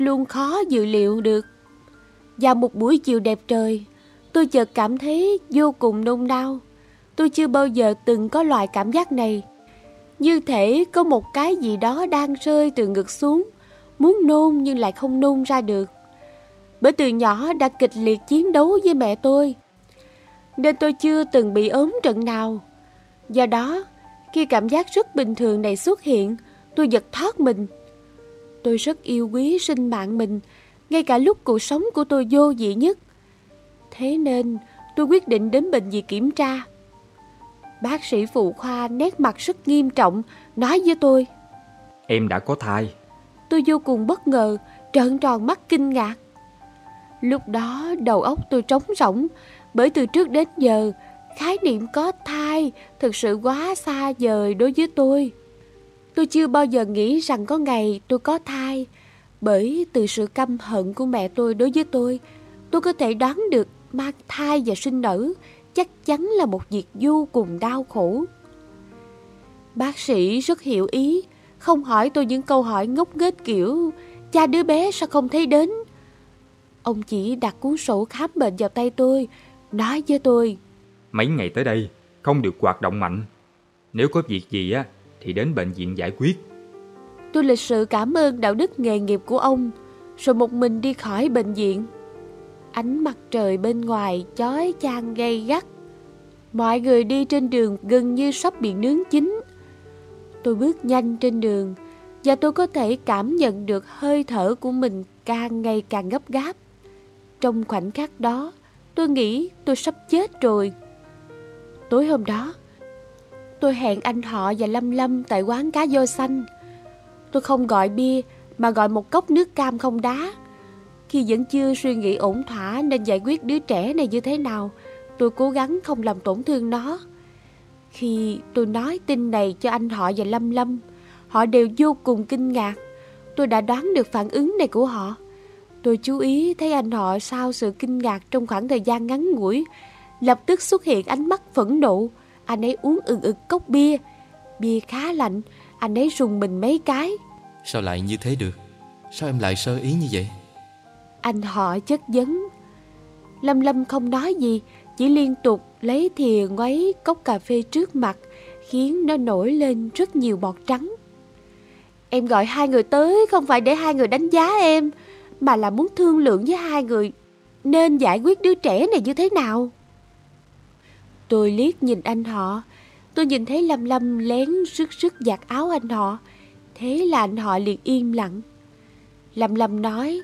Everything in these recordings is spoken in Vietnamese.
luôn khó dự liệu được. Vào một buổi chiều đẹp trời, tôi chợt cảm thấy vô cùng nôn nao. Tôi chưa bao giờ từng có loại cảm giác này. Như thể có một cái gì đó đang rơi từ ngực xuống, muốn nôn nhưng lại không nôn ra được. Bởi từ nhỏ đã kịch liệt chiến đấu với mẹ tôi, nên tôi chưa từng bị ốm trận nào. Do đó, khi cảm giác rất bình thường này xuất hiện, tôi giật thót mình. Tôi rất yêu quý sinh mạng mình, ngay cả lúc cuộc sống của tôi vô vị nhất. Thế nên tôi quyết định đến bệnh viện kiểm tra. Bác sĩ phụ khoa nét mặt rất nghiêm trọng, nói với tôi: Em đã có thai. Tôi vô cùng bất ngờ, trợn tròn mắt kinh ngạc. Lúc đó đầu óc tôi trống rỗng, bởi từ trước đến giờ, khái niệm có thai thực sự quá xa vời đối với tôi. Tôi chưa bao giờ nghĩ rằng có ngày tôi có thai, bởi từ sự căm hận của mẹ tôi đối với tôi có thể đoán được mang thai và sinh nở chắc chắn là một việc vô cùng đau khổ. Bác sĩ rất hiểu ý, không hỏi tôi những câu hỏi ngốc nghếch kiểu cha đứa bé sao không thấy đến. Ông chỉ đặt cuốn sổ khám bệnh vào tay tôi, nói với tôi: Mấy ngày tới đây không được hoạt động mạnh. Nếu có việc gì á thì đến bệnh viện giải quyết. Tôi lịch sự cảm ơn đạo đức nghề nghiệp của ông, rồi một mình đi khỏi bệnh viện. Ánh mặt trời bên ngoài chói chang gay gắt. Mọi người đi trên đường gần như sắp bị nướng chín. Tôi bước nhanh trên đường và tôi có thể cảm nhận được hơi thở của mình càng ngày càng gấp gáp. Trong khoảnh khắc đó, tôi nghĩ tôi sắp chết rồi. Tối hôm đó, tôi hẹn anh Họ và Lâm Lâm tại quán cá voi xanh. Tôi không gọi bia mà gọi một cốc nước cam không đá. Khi vẫn chưa suy nghĩ ổn thỏa nên giải quyết đứa trẻ này như thế nào, tôi cố gắng không làm tổn thương nó. Khi tôi nói tin này cho anh Họ và Lâm Lâm, họ đều vô cùng kinh ngạc. Tôi đã đoán được phản ứng này của họ. Tôi chú ý thấy anh Họ sau sự kinh ngạc trong khoảng thời gian ngắn ngủi, lập tức xuất hiện ánh mắt phẫn nộ. Anh ấy uống ừng ực cốc bia. Bia khá lạnh, anh ấy rùng mình mấy cái. Sao lại như thế được? Sao em lại sơ ý như vậy? Anh Họ chất vấn. Lâm Lâm không nói gì, chỉ liên tục lấy thìa ngoáy cốc cà phê trước mặt, khiến nó nổi lên rất nhiều bọt trắng. Em gọi hai người tới không phải để hai người đánh giá em, mà là muốn thương lượng với hai người nên giải quyết đứa trẻ này như thế nào. Tôi liếc nhìn anh Họ. Tôi nhìn thấy Lâm Lâm lén rứt rứt giặt áo anh Họ. Thế là anh Họ liền im lặng. Lâm Lâm nói: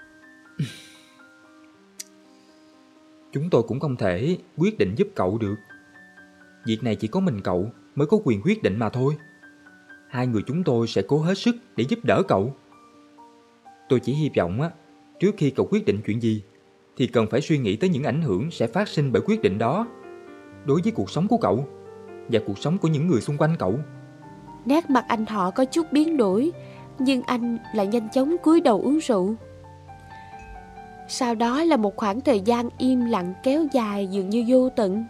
Chúng tôi cũng không thể quyết định giúp cậu được. Việc này chỉ có mình cậu mới có quyền quyết định mà thôi. Hai người chúng tôi sẽ cố hết sức để giúp đỡ cậu. Tôi chỉ hy vọng á, trước khi cậu quyết định chuyện gì thì cần phải suy nghĩ tới những ảnh hưởng sẽ phát sinh bởi quyết định đó đối với cuộc sống của cậu và cuộc sống của những người xung quanh cậu. Nét mặt anh Họ có chút biến đổi, nhưng anh lại nhanh chóng cúi đầu uống rượu. Sau đó là một khoảng thời gian im lặng kéo dài dường như vô tận.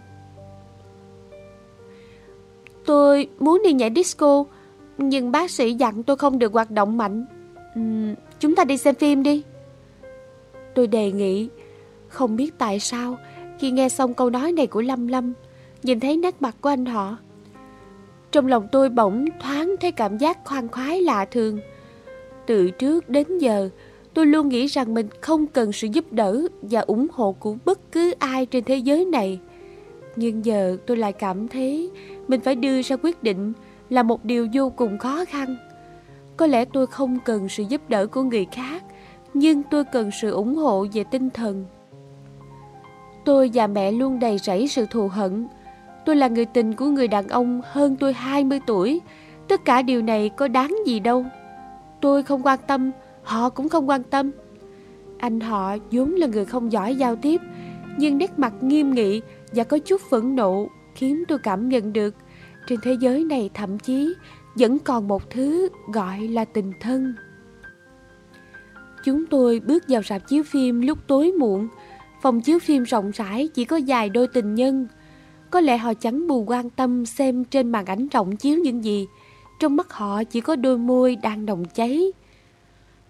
Tôi muốn đi nhảy disco, nhưng bác sĩ dặn tôi không được hoạt động mạnh. Chúng ta đi xem phim đi. Tôi đề nghị. Không biết tại sao, khi nghe xong câu nói này của Lâm Lâm, nhìn thấy nét mặt của anh Họ, trong lòng tôi bỗng thoáng thấy cảm giác khoan khoái lạ thường. Từ trước đến giờ, tôi luôn nghĩ rằng mình không cần sự giúp đỡ và ủng hộ của bất cứ ai trên thế giới này. Nhưng giờ tôi lại cảm thấy mình phải đưa ra quyết định là một điều vô cùng khó khăn. Có lẽ tôi không cần sự giúp đỡ của người khác, nhưng tôi cần sự ủng hộ về tinh thần. Tôi và mẹ luôn đầy rẫy sự thù hận. Tôi là người tình của người đàn ông hơn tôi 20 tuổi. Tất cả điều này có đáng gì đâu. Tôi không quan tâm, họ cũng không quan tâm. Anh Họ vốn là người không giỏi giao tiếp, nhưng nét mặt nghiêm nghị và có chút phẫn nộ khiến tôi cảm nhận được trên thế giới này thậm chí vẫn còn một thứ gọi là tình thân. Chúng tôi bước vào rạp chiếu phim lúc tối muộn. Phòng chiếu phim rộng rãi chỉ có vài đôi tình nhân. Có lẽ họ chẳng buồn quan tâm xem trên màn ảnh rộng chiếu những gì. Trong mắt họ chỉ có đôi môi đang nồng cháy.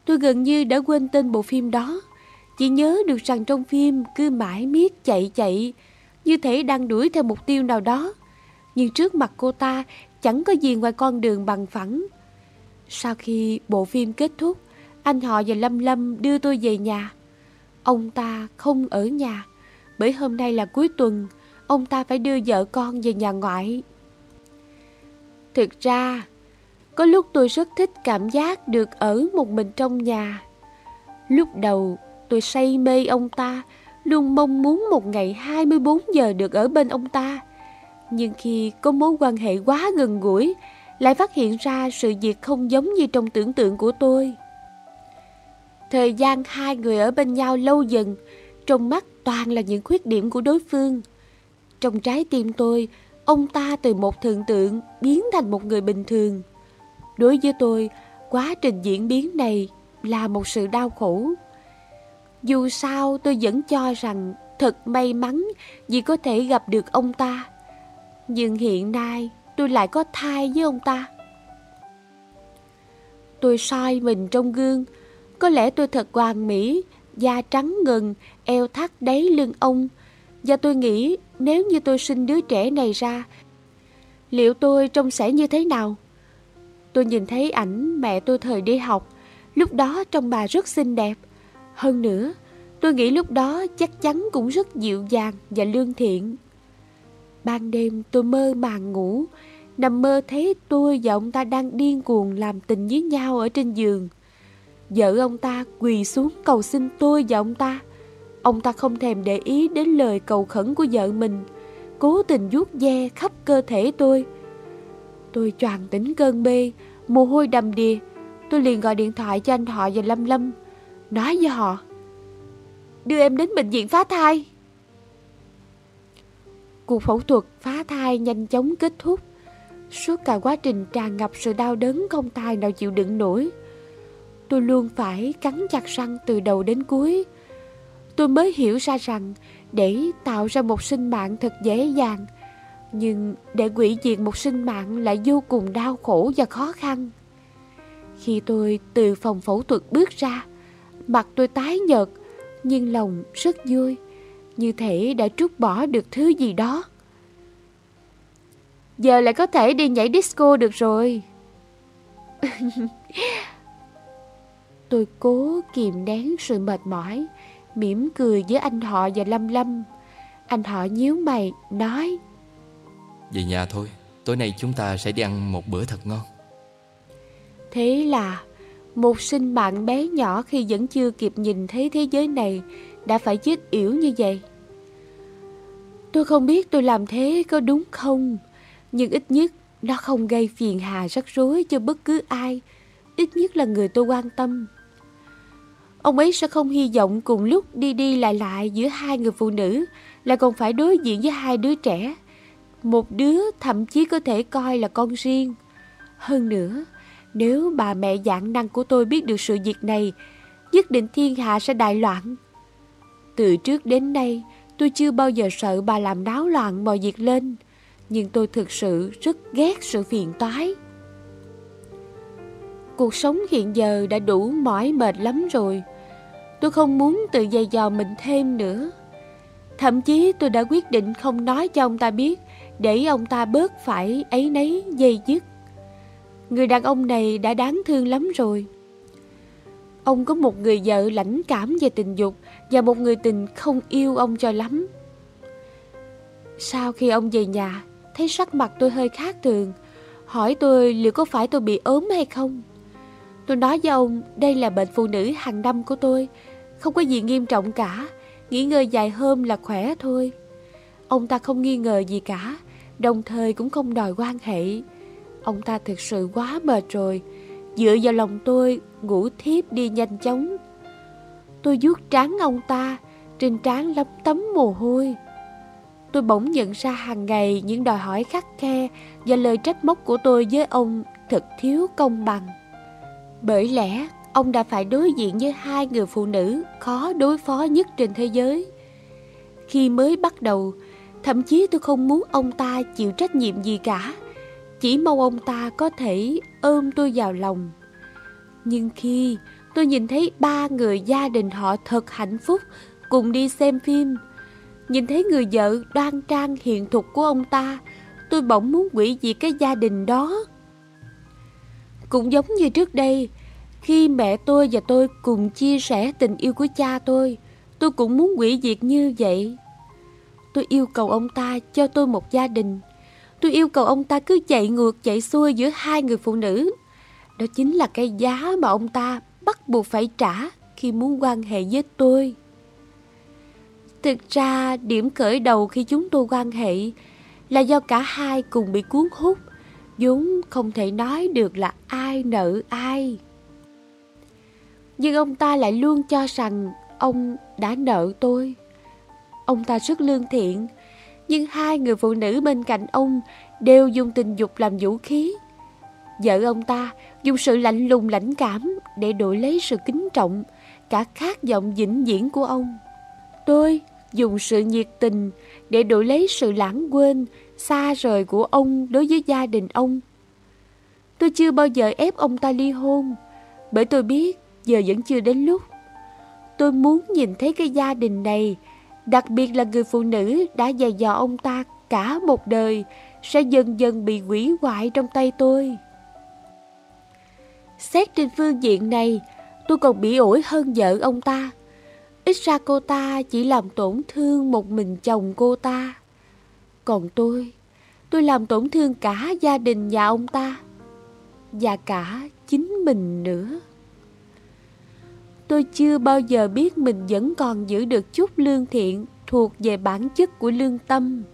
Tôi gần như đã quên tên bộ phim đó, chỉ nhớ được rằng trong phim cứ mãi miết chạy, như thể đang đuổi theo mục tiêu nào đó. Nhưng trước mặt cô ta chẳng có gì ngoài con đường bằng phẳng. Sau khi bộ phim kết thúc, anh họ và Lâm Lâm đưa tôi về nhà. Ông ta không ở nhà, bởi hôm nay là cuối tuần, ông ta phải đưa vợ con về nhà ngoại. Thực ra, có lúc tôi rất thích cảm giác được ở một mình trong nhà. Lúc đầu, tôi say mê ông ta, luôn mong muốn một ngày 24 giờ được ở bên ông ta. Nhưng khi có mối quan hệ quá gần gũi, lại phát hiện ra sự việc không giống như trong tưởng tượng của tôi. Thời gian hai người ở bên nhau lâu dần, trong mắt toàn là những khuyết điểm của đối phương. Trong trái tim tôi, ông ta từ một thần tượng biến thành một người bình thường. Đối với tôi, quá trình diễn biến này là một sự đau khổ. Dù sao tôi vẫn cho rằng thật may mắn vì có thể gặp được ông ta. Nhưng hiện nay tôi lại có thai với ông ta. Tôi soi mình trong gương. Có lẽ tôi thật hoàn mỹ, da trắng ngần, eo thắt đáy lưng ông. Và tôi nghĩ nếu như tôi sinh đứa trẻ này ra, liệu tôi trông sẽ như thế nào? Tôi nhìn thấy ảnh mẹ tôi thời đi học. Lúc đó trông bà rất xinh đẹp. Hơn nữa, tôi nghĩ lúc đó chắc chắn cũng rất dịu dàng và lương thiện. Ban đêm tôi mơ màng ngủ, nằm mơ thấy tôi và ông ta đang điên cuồng làm tình với nhau ở trên giường. Vợ ông ta quỳ xuống cầu xin tôi và ông ta. Ông ta không thèm để ý đến lời cầu khẩn của vợ mình, cố tình vuốt ve khắp cơ thể tôi. Tôi choàng tỉnh cơn mê, mồ hôi đầm đìa. Tôi liền gọi điện thoại cho anh họ và Lâm Lâm, nói với họ: đưa em đến bệnh viện phá thai. Cuộc phẫu thuật phá thai nhanh chóng kết thúc. Suốt cả quá trình tràn ngập sự đau đớn không tài nào chịu đựng nổi. Tôi luôn phải cắn chặt răng từ đầu đến cuối. Tôi mới hiểu ra rằng để tạo ra một sinh mạng thật dễ dàng, nhưng để hủy diệt một sinh mạng lại vô cùng đau khổ và khó khăn. Khi tôi từ phòng phẫu thuật bước ra, mặt tôi tái nhợt, nhưng lòng rất vui, như thể đã trút bỏ được thứ gì đó. Giờ lại có thể đi nhảy disco được rồi. Tôi cố kìm nén sự mệt mỏi, mỉm cười với anh họ và Lâm Lâm. Anh họ nhíu mày nói: về nhà thôi, tối nay chúng ta sẽ đi ăn một bữa thật ngon. Thế là một sinh mạng bé nhỏ khi vẫn chưa kịp nhìn thấy thế giới này đã phải chết yểu như vậy. Tôi không biết tôi làm thế có đúng không, nhưng ít nhất nó không gây phiền hà rắc rối cho bất cứ ai, ít nhất là người tôi quan tâm. Ông ấy sẽ không hy vọng cùng lúc đi đi lại giữa hai người phụ nữ, lại còn phải đối diện với hai đứa trẻ. Một đứa thậm chí có thể coi là con riêng. Hơn nữa, nếu bà mẹ vạn năng của tôi biết được sự việc này, nhất định thiên hạ sẽ đại loạn. Từ trước đến nay, tôi chưa bao giờ sợ bà làm náo loạn mọi việc lên, nhưng tôi thực sự rất ghét sự phiền toái. Cuộc sống hiện giờ đã đủ mỏi mệt lắm rồi. Tôi không muốn tự giày vò mình thêm nữa. Thậm chí tôi đã quyết định không nói cho ông ta biết, để ông ta bớt phải áy náy dây dứt. Người đàn ông này đã đáng thương lắm rồi. Ông có một người vợ lãnh cảm về tình dục và một người tình không yêu ông cho lắm. Sau khi ông về nhà, thấy sắc mặt tôi hơi khác thường, hỏi tôi liệu có phải tôi bị ốm hay không. Tôi nói với ông đây là bệnh phụ nữ hàng năm của tôi, không có gì nghiêm trọng cả, nghỉ ngơi vài hôm là khỏe thôi. Ông ta không nghi ngờ gì cả, đồng thời cũng không đòi quan hệ. Ông ta thực sự quá mệt rồi, dựa vào lòng tôi ngủ thiếp đi nhanh chóng. Tôi vuốt trán ông ta, trên trán lấm tấm mồ hôi. Tôi bỗng nhận ra hàng ngày những đòi hỏi khắt khe và lời trách móc của tôi với ông thật thiếu công bằng. Bởi lẽ ông đã phải đối diện với hai người phụ nữ khó đối phó nhất trên thế giới. Khi mới bắt đầu, thậm chí tôi không muốn ông ta chịu trách nhiệm gì cả, chỉ mong ông ta có thể ôm tôi vào lòng. Nhưng khi Tôi nhìn thấy 3 người gia đình họ thật hạnh phúc cùng đi xem phim. Nhìn thấy người vợ đoan trang hiền thục của ông ta, tôi bỗng muốn hủy diệt cái gia đình đó. Cũng giống như trước đây, khi mẹ tôi và tôi cùng chia sẻ tình yêu của cha tôi cũng muốn hủy diệt như vậy. Tôi yêu cầu ông ta cho tôi một gia đình. Tôi yêu cầu ông ta cứ chạy ngược chạy xuôi giữa 2 người phụ nữ. Đó chính là cái giá mà ông ta bắt buộc phải trả khi muốn quan hệ với tôi. Thực ra, điểm khởi đầu khi chúng tôi quan hệ là do cả hai cùng bị cuốn hút, vốn không thể nói được là ai nợ ai. Nhưng ông ta lại luôn cho rằng ông đã nợ tôi. Ông ta rất lương thiện, nhưng 2 người phụ nữ bên cạnh ông đều dùng tình dục làm vũ khí. Vợ ông ta dùng sự lạnh lùng lãnh cảm để đổi lấy sự kính trọng, cả khát vọng vĩnh viễn của ông. Tôi dùng sự nhiệt tình để đổi lấy sự lãng quên, xa rời của ông đối với gia đình ông. Tôi chưa bao giờ ép ông ta ly hôn, bởi tôi biết giờ vẫn chưa đến lúc. Tôi muốn nhìn thấy cái gia đình này, đặc biệt là người phụ nữ đã dày dò ông ta cả một đời, sẽ dần dần bị hủy hoại trong tay tôi. Xét trên phương diện này, tôi còn bị ổi hơn vợ ông ta. Ít ra cô ta chỉ làm tổn thương một mình chồng cô ta. Còn tôi làm tổn thương cả gia đình nhà ông ta, và cả chính mình nữa. Tôi chưa bao giờ biết mình vẫn còn giữ được chút lương thiện thuộc về bản chất của lương tâm.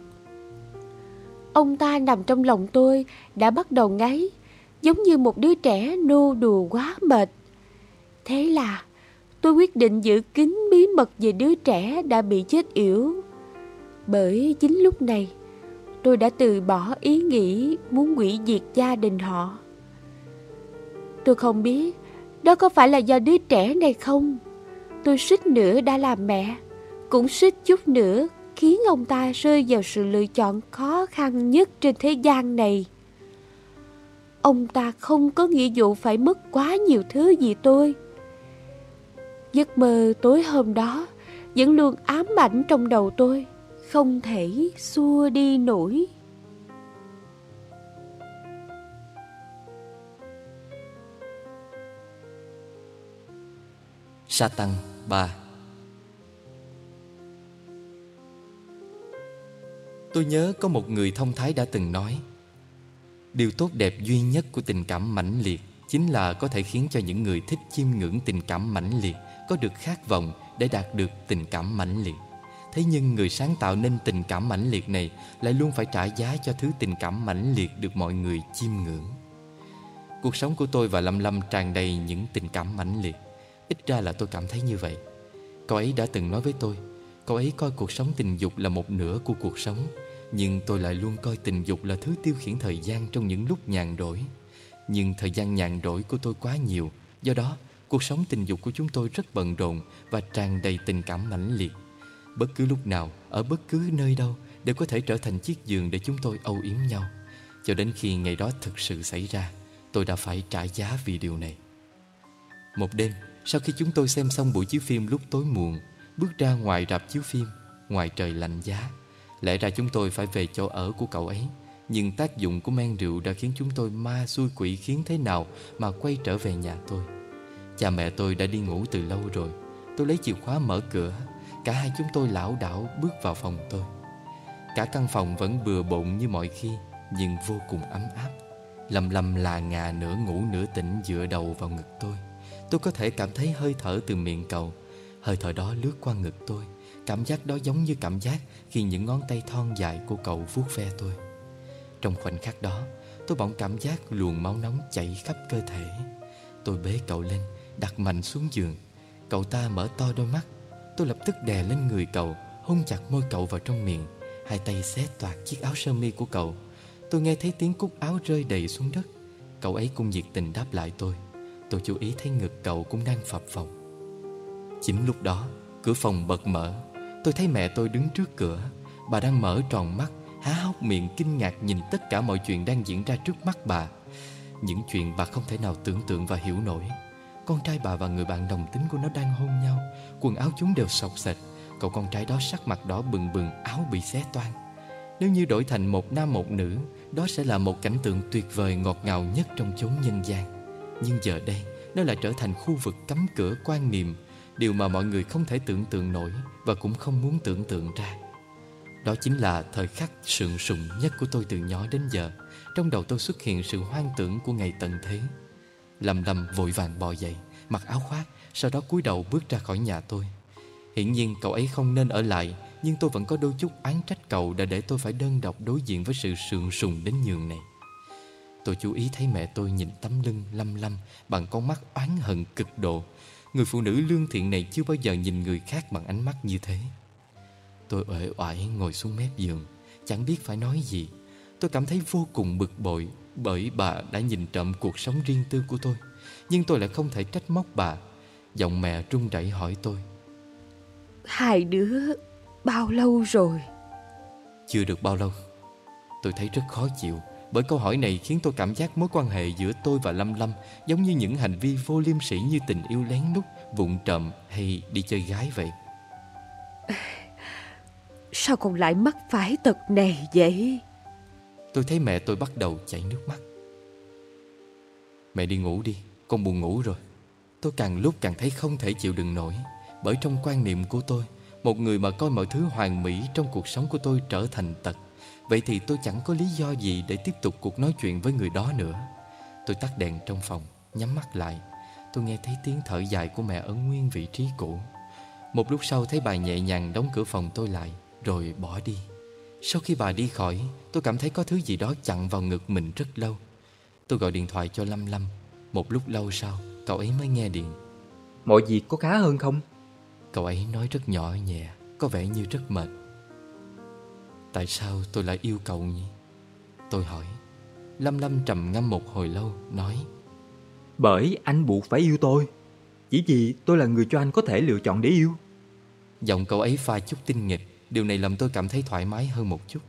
Ông ta nằm trong lòng tôi đã bắt đầu ngáy, giống như một đứa trẻ nô đùa quá mệt. Thế là tôi quyết định giữ kín bí mật về đứa trẻ đã bị chết yểu. Bởi chính lúc này, tôi đã từ bỏ ý nghĩ muốn hủy diệt gia đình họ. Tôi không biết đó có phải là do đứa trẻ này không. Tôi suýt nữa đã làm mẹ, cũng suýt chút nữa khiến ông ta rơi vào sự lựa chọn khó khăn nhất trên thế gian này. Ông ta không có nghĩa vụ phải mất quá nhiều thứ vì tôi. Giấc mơ tối hôm đó vẫn luôn ám ảnh trong đầu tôi, không thể xua đi nổi. Satan 3. Tôi nhớ có một người thông thái đã từng nói, điều tốt đẹp duy nhất của tình cảm mãnh liệt chính là có thể khiến cho những người thích chiêm ngưỡng tình cảm mãnh liệt có được khát vọng để đạt được tình cảm mãnh liệt. Thế nhưng người sáng tạo nên tình cảm mãnh liệt này lại luôn phải trả giá cho thứ tình cảm mãnh liệt được mọi người chiêm ngưỡng. Cuộc sống của tôi và Lâm Lâm tràn đầy những tình cảm mãnh liệt. Ít ra là tôi cảm thấy như vậy. Cậu ấy đã từng nói với tôi, cậu ấy coi cuộc sống tình dục là một nửa của cuộc sống, nhưng tôi lại luôn coi tình dục là thứ tiêu khiển thời gian trong những lúc nhàn rỗi. Nhưng thời gian nhàn rỗi của tôi quá nhiều, do đó cuộc sống tình dục của chúng tôi rất bận rộn và tràn đầy tình cảm mãnh liệt. Bất cứ lúc nào, ở bất cứ nơi đâu đều có thể trở thành chiếc giường để chúng tôi âu yếm nhau. Cho đến khi ngày đó thực sự xảy ra, tôi đã phải trả giá vì điều này. Một đêm, sau khi chúng tôi xem xong buổi chiếu phim lúc tối muộn, bước ra ngoài rạp chiếu phim, ngoài trời lạnh giá. Lẽ ra chúng tôi phải về chỗ ở của cậu ấy, nhưng tác dụng của men rượu đã khiến chúng tôi ma xui quỷ khiến thế nào mà quay trở về nhà tôi. Cha mẹ tôi đã đi ngủ từ lâu rồi. Tôi lấy chìa khóa mở cửa. Cả hai chúng tôi lảo đảo bước vào phòng tôi. Cả căn phòng vẫn bừa bộn như mọi khi, nhưng vô cùng ấm áp. Lâm Lâm là ngà nửa ngủ nửa tỉnh dựa đầu vào ngực tôi. Tôi có thể cảm thấy hơi thở từ miệng cậu. Hơi thở đó lướt qua ngực tôi. Cảm giác đó giống như cảm giác khi những ngón tay thon dài của cậu vuốt ve tôi. Trong khoảnh khắc đó, tôi bỗng cảm giác luồng máu nóng chảy khắp cơ thể. Tôi bế cậu lên, đặt mạnh xuống giường. Cậu ta mở to đôi mắt. Tôi lập tức đè lên người cậu, hôn chặt môi cậu vào trong miệng. Hai tay xé toạc chiếc áo sơ mi của cậu. Tôi nghe thấy tiếng cúc áo rơi đầy xuống đất. Cậu ấy cũng nhiệt tình đáp lại tôi. Tôi chú ý thấy ngực cậu cũng đang phập phồng. Chính lúc đó, cửa phòng bật mở. Tôi thấy mẹ tôi đứng trước cửa. Bà đang mở tròn mắt, há hốc miệng kinh ngạc nhìn tất cả mọi chuyện đang diễn ra trước mắt bà. Những chuyện bà không thể nào tưởng tượng và hiểu nổi. Con trai bà và người bạn đồng tính của nó đang hôn nhau. Quần áo chúng đều xộc xệch. Cậu con trai đó sắc mặt đỏ bừng bừng, áo bị xé toang. Nếu như đổi thành một nam một nữ, đó sẽ là một cảnh tượng tuyệt vời ngọt ngào nhất trong chốn nhân gian. Nhưng giờ đây, nó lại trở thành khu vực cấm cửa quan niệm, điều mà mọi người không thể tưởng tượng nổi và cũng không muốn tưởng tượng ra. Đó chính là thời khắc sượng sùng nhất của tôi từ nhỏ đến giờ. Trong đầu tôi xuất hiện sự hoang tưởng của ngày tận thế. Lâm Lâm vội vàng bò dậy, mặc áo khoác, sau đó cúi đầu bước ra khỏi nhà tôi. Hiển nhiên cậu ấy không nên ở lại, nhưng tôi vẫn có đôi chút oán trách cậu đã để tôi phải đơn độc đối diện với sự sượng sùng đến nhường này. Tôi chú ý thấy mẹ tôi nhìn tấm lưng Lâm Lâm bằng con mắt oán hận cực độ. Người phụ nữ lương thiện này chưa bao giờ nhìn người khác bằng ánh mắt như thế. Tôi uể oải ngồi xuống mép giường, chẳng biết phải nói gì. Tôi cảm thấy vô cùng bực bội bởi bà đã nhìn trộm cuộc sống riêng tư của tôi. Nhưng tôi lại không thể trách móc bà. Giọng mẹ run rẩy hỏi tôi: Hai đứa bao lâu rồi? Chưa được bao lâu. Tôi thấy rất khó chịu, bởi câu hỏi này khiến tôi cảm giác mối quan hệ giữa tôi và Lâm Lâm giống như những hành vi vô liêm sỉ như tình yêu lén lút, vụng trộm hay đi chơi gái vậy. Sao con lại mắc phải tật này vậy? Tôi thấy mẹ tôi bắt đầu chảy nước mắt. Mẹ đi ngủ đi, con buồn ngủ rồi. Tôi càng lúc càng thấy không thể chịu đựng nổi, bởi trong quan niệm của tôi, một người mà coi mọi thứ hoàn mỹ trong cuộc sống của tôi trở thành tật, vậy thì tôi chẳng có lý do gì để tiếp tục cuộc nói chuyện với người đó nữa. Tôi tắt đèn trong phòng, nhắm mắt lại. Tôi nghe thấy tiếng thở dài của mẹ ở nguyên vị trí cũ. Một lúc sau thấy bà nhẹ nhàng đóng cửa phòng tôi lại, rồi bỏ đi. Sau khi bà đi khỏi, tôi cảm thấy có thứ gì đó chặn vào ngực mình rất lâu. Tôi gọi điện thoại cho Lâm Lâm. Một lúc lâu sau, cậu ấy mới nghe điện. Mọi việc có khá hơn không? Cậu ấy nói rất nhỏ nhẹ, có vẻ như rất mệt. Tại sao tôi lại yêu cậu nhỉ? Tôi hỏi. Lâm Lâm trầm ngâm một hồi lâu, nói: Bởi anh buộc phải yêu tôi. Chỉ vì tôi là người cho anh có thể lựa chọn để yêu. Giọng cậu ấy pha chút tinh nghịch. Điều này làm tôi cảm thấy thoải mái hơn một chút.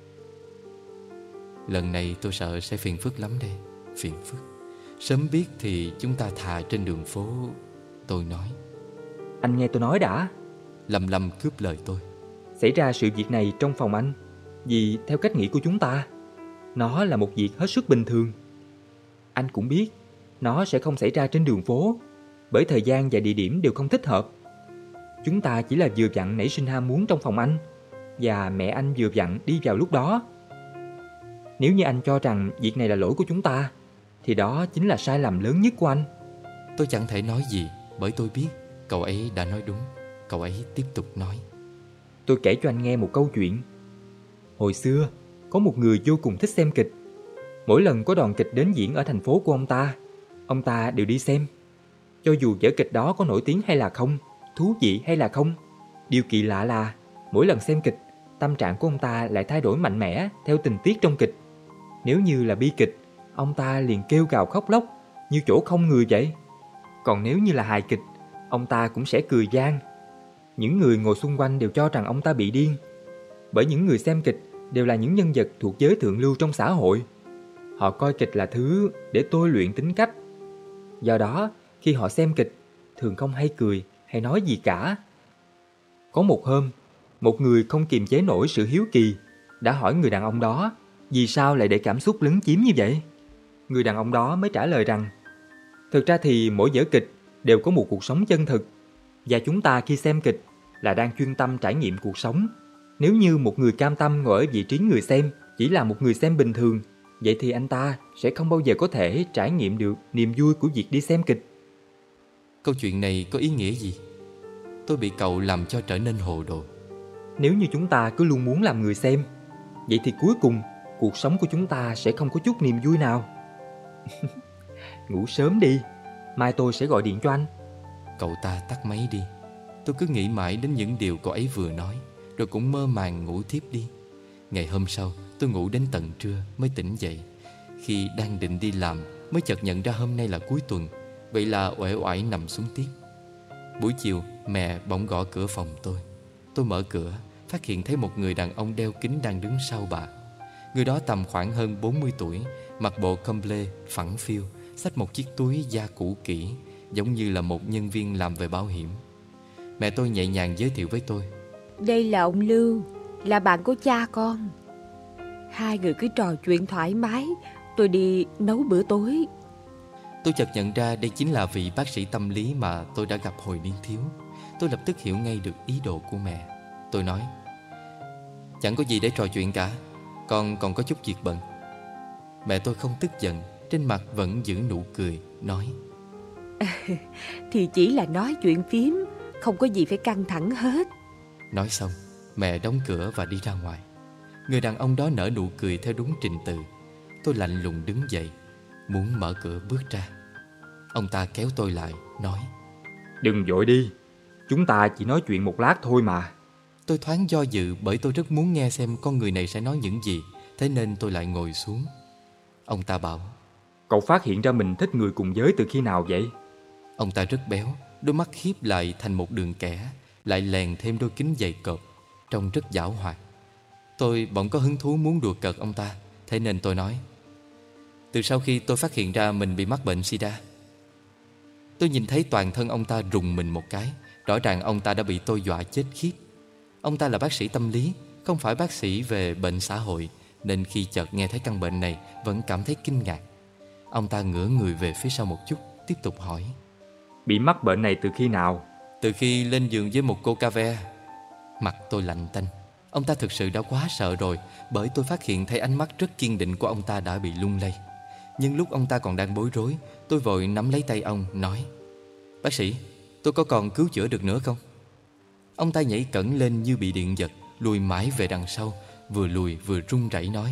Lần này tôi sợ sẽ phiền phức lắm đây. Phiền phức. Sớm biết thì chúng ta thà trên đường phố. Tôi nói. Anh nghe tôi nói đã. Lâm Lâm cướp lời tôi. Xảy ra sự việc này trong phòng anh, vì theo cách nghĩ của chúng ta, nó là một việc hết sức bình thường. Anh cũng biết nó sẽ không xảy ra trên đường phố, bởi thời gian và địa điểm đều không thích hợp. Chúng ta chỉ là vừa vặn nảy sinh ham muốn trong phòng anh, và mẹ anh vừa vặn đi vào lúc đó. Nếu như anh cho rằng việc này là lỗi của chúng ta, thì đó chính là sai lầm lớn nhất của anh. Tôi chẳng thể nói gì, bởi tôi biết cậu ấy đã nói đúng. Cậu ấy tiếp tục nói. Tôi kể cho anh nghe một câu chuyện. Hồi xưa, có một người vô cùng thích xem kịch. Mỗi lần có đoàn kịch đến diễn ở thành phố của ông ta đều đi xem. Cho dù vở kịch đó có nổi tiếng hay là không, thú vị hay là không, điều kỳ lạ là mỗi lần xem kịch, tâm trạng của ông ta lại thay đổi mạnh mẽ theo tình tiết trong kịch. Nếu như là bi kịch, ông ta liền kêu gào khóc lóc như chỗ không người vậy. Còn nếu như là hài kịch, ông ta cũng sẽ cười vang. Những người ngồi xung quanh đều cho rằng ông ta bị điên, bởi những người xem kịch đều là những nhân vật thuộc giới thượng lưu trong xã hội. Họ coi kịch là thứ để tôi luyện tính cách. Do đó, khi họ xem kịch, thường không hay cười hay nói gì cả. Có một hôm, một người không kiềm chế nổi sự hiếu kỳ đã hỏi người đàn ông đó vì sao lại để cảm xúc lấn chiếm như vậy. Người đàn ông đó mới trả lời rằng thực ra thì mỗi vở kịch đều có một cuộc sống chân thực, và chúng ta khi xem kịch là đang chuyên tâm trải nghiệm cuộc sống. Nếu như một người cam tâm ngồi ở vị trí người xem, chỉ là một người xem bình thường, vậy thì anh ta sẽ không bao giờ có thể trải nghiệm được niềm vui của việc đi xem kịch. Câu chuyện này có ý nghĩa gì? Tôi bị cậu làm cho trở nên hồ đồ. Nếu như chúng ta cứ luôn muốn làm người xem, vậy thì cuối cùng cuộc sống của chúng ta sẽ không có chút niềm vui nào. Ngủ sớm đi, mai tôi sẽ gọi điện cho anh. Cậu ta tắt máy đi. Tôi cứ nghĩ mãi đến những điều cậu ấy vừa nói, rồi cũng mơ màng ngủ tiếp đi. Ngày hôm sau, tôi ngủ đến tận trưa mới tỉnh dậy. Khi đang định đi làm, mới chợt nhận ra hôm nay là cuối tuần. Vậy là uể oải nằm xuống tiếp. Buổi chiều, mẹ bỗng gõ cửa phòng tôi. Tôi mở cửa, phát hiện thấy một người đàn ông đeo kính đang đứng sau bà. Người đó tầm khoảng hơn 40 tuổi, mặc bộ comble phẳng phiu, xách một chiếc túi da cũ kỹ, giống như là một nhân viên làm về bảo hiểm. Mẹ tôi nhẹ nhàng giới thiệu với tôi. Đây là ông Lưu, là bạn của cha con. Hai người cứ trò chuyện thoải mái, tôi đi nấu bữa tối. Tôi chợt nhận ra đây chính là vị bác sĩ tâm lý mà tôi đã gặp hồi niên thiếu. Tôi lập tức hiểu ngay được ý đồ của mẹ. Tôi nói: chẳng có gì để trò chuyện cả, con còn có chút việc bận. Mẹ tôi không tức giận, trên mặt vẫn giữ nụ cười, nói: Thì chỉ là nói chuyện phiếm, không có gì phải căng thẳng hết. Nói xong, mẹ đóng cửa và đi ra ngoài. Người đàn ông đó nở nụ cười theo đúng trình tự. Tôi lạnh lùng đứng dậy, muốn mở cửa bước ra. Ông ta kéo tôi lại, nói: Đừng vội đi, chúng ta chỉ nói chuyện một lát thôi mà. Tôi thoáng do dự bởi tôi rất muốn nghe xem con người này sẽ nói những gì. Thế nên tôi lại ngồi xuống. Ông ta bảo: Cậu phát hiện ra mình thích người cùng giới từ khi nào vậy? Ông ta rất béo, đôi mắt hiếp lại thành một đường kẻ, lại lèn thêm đôi kính dày cộp, trông rất giảo hoạt. Tôi bỗng có hứng thú muốn đùa cợt ông ta. Thế nên tôi nói: từ sau khi tôi phát hiện ra mình bị mắc bệnh sida. Tôi nhìn thấy toàn thân ông ta rùng mình một cái. Rõ ràng ông ta đã bị tôi dọa chết khiếp. Ông ta là bác sĩ tâm lý, không phải bác sĩ về bệnh xã hội, nên khi chợt nghe thấy căn bệnh này vẫn cảm thấy kinh ngạc. Ông ta ngửa người về phía sau một chút, tiếp tục hỏi: Bị mắc bệnh này từ khi nào? từ khi lên giường với một cô ca ve. Mặt tôi lạnh tanh. Ông ta thực sự đã quá sợ rồi, bởi tôi phát hiện thấy ánh mắt rất kiên định của ông ta đã bị lung lay. Nhưng lúc ông ta còn đang bối rối, tôi vội nắm lấy tay ông, nói: bác sĩ, tôi có còn cứu chữa được nữa không? Ông ta nhảy cẫng lên như bị điện giật, lùi mãi về đằng sau, vừa lùi vừa run rẩy nói: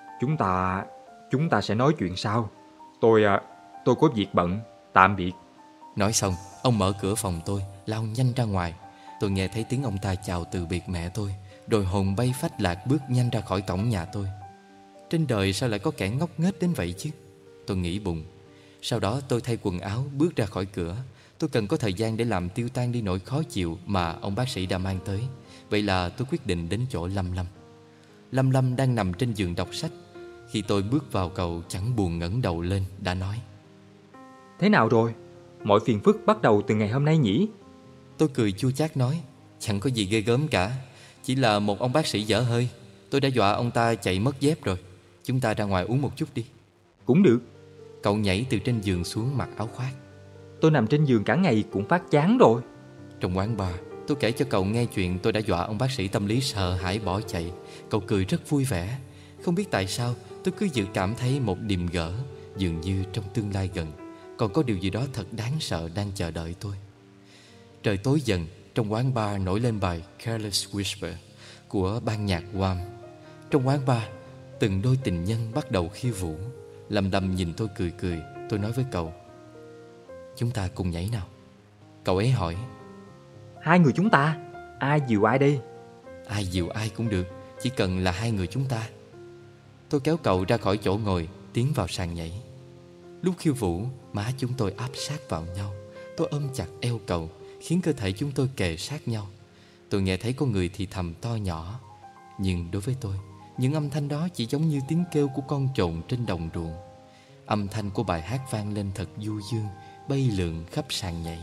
Chúng ta sẽ nói chuyện sau. Tôi có việc bận, tạm biệt. Nói xong, ông mở cửa phòng tôi, lao nhanh ra ngoài. Tôi nghe thấy tiếng ông ta chào từ biệt mẹ tôi, rồi hồn bay phách lạc bước nhanh ra khỏi cổng nhà tôi. Trên đời sao lại có kẻ ngốc nghếch đến vậy chứ? Tôi nghĩ bụng. Sau đó tôi thay quần áo bước ra khỏi cửa. Tôi cần có thời gian để làm tiêu tan đi nỗi khó chịu mà ông bác sĩ đã mang tới. Vậy là tôi quyết định đến chỗ Lâm Lâm. Lâm Lâm đang nằm trên giường đọc sách. Khi tôi bước vào, cậu chẳng buồn ngẩng đầu lên đã nói: Thế nào rồi? Mọi phiền phức bắt đầu từ ngày hôm nay nhỉ? Tôi cười chua chát nói: chẳng có gì ghê gớm cả, chỉ là một ông bác sĩ dở hơi. Tôi đã dọa ông ta chạy mất dép rồi. Chúng ta ra ngoài uống một chút đi. Cũng được. Cậu nhảy từ trên giường xuống mặc áo khoác. Tôi nằm trên giường cả ngày cũng phát chán rồi. Trong quán bar, tôi kể cho cậu nghe chuyện tôi đã dọa ông bác sĩ tâm lý sợ hãi bỏ chạy. Cậu cười rất vui vẻ. Không biết tại sao tôi cứ dự cảm thấy một điềm gỡ, dường như trong tương lai gần còn có điều gì đó thật đáng sợ đang chờ đợi tôi. Trời tối dần, trong quán bar nổi lên bài Careless Whisper của ban nhạc Wham. Trong quán bar, từng đôi tình nhân bắt đầu khiêu vũ. Lâm Lâm nhìn tôi cười cười. Tôi nói với cậu: chúng ta cùng nhảy nào. Cậu ấy hỏi: Hai người chúng ta? Ai dìu ai đi? Ai dìu ai cũng được, chỉ cần là hai người chúng ta. Tôi kéo cậu ra khỏi chỗ ngồi, tiến vào sàn nhảy. Lúc khiêu vũ, má chúng tôi áp sát vào nhau. Tôi ôm chặt eo cậu, khiến cơ thể chúng tôi kề sát nhau. Tôi nghe thấy có người thì thầm to nhỏ. Nhưng đối với tôi, những âm thanh đó chỉ giống như tiếng kêu của con trồn trên đồng ruộng. Âm thanh của bài hát vang lên thật du dương, bay lượn khắp sàn nhảy.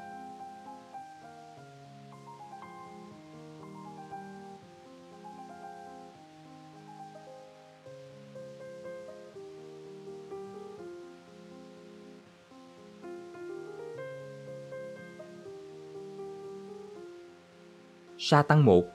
Sa tăng 1.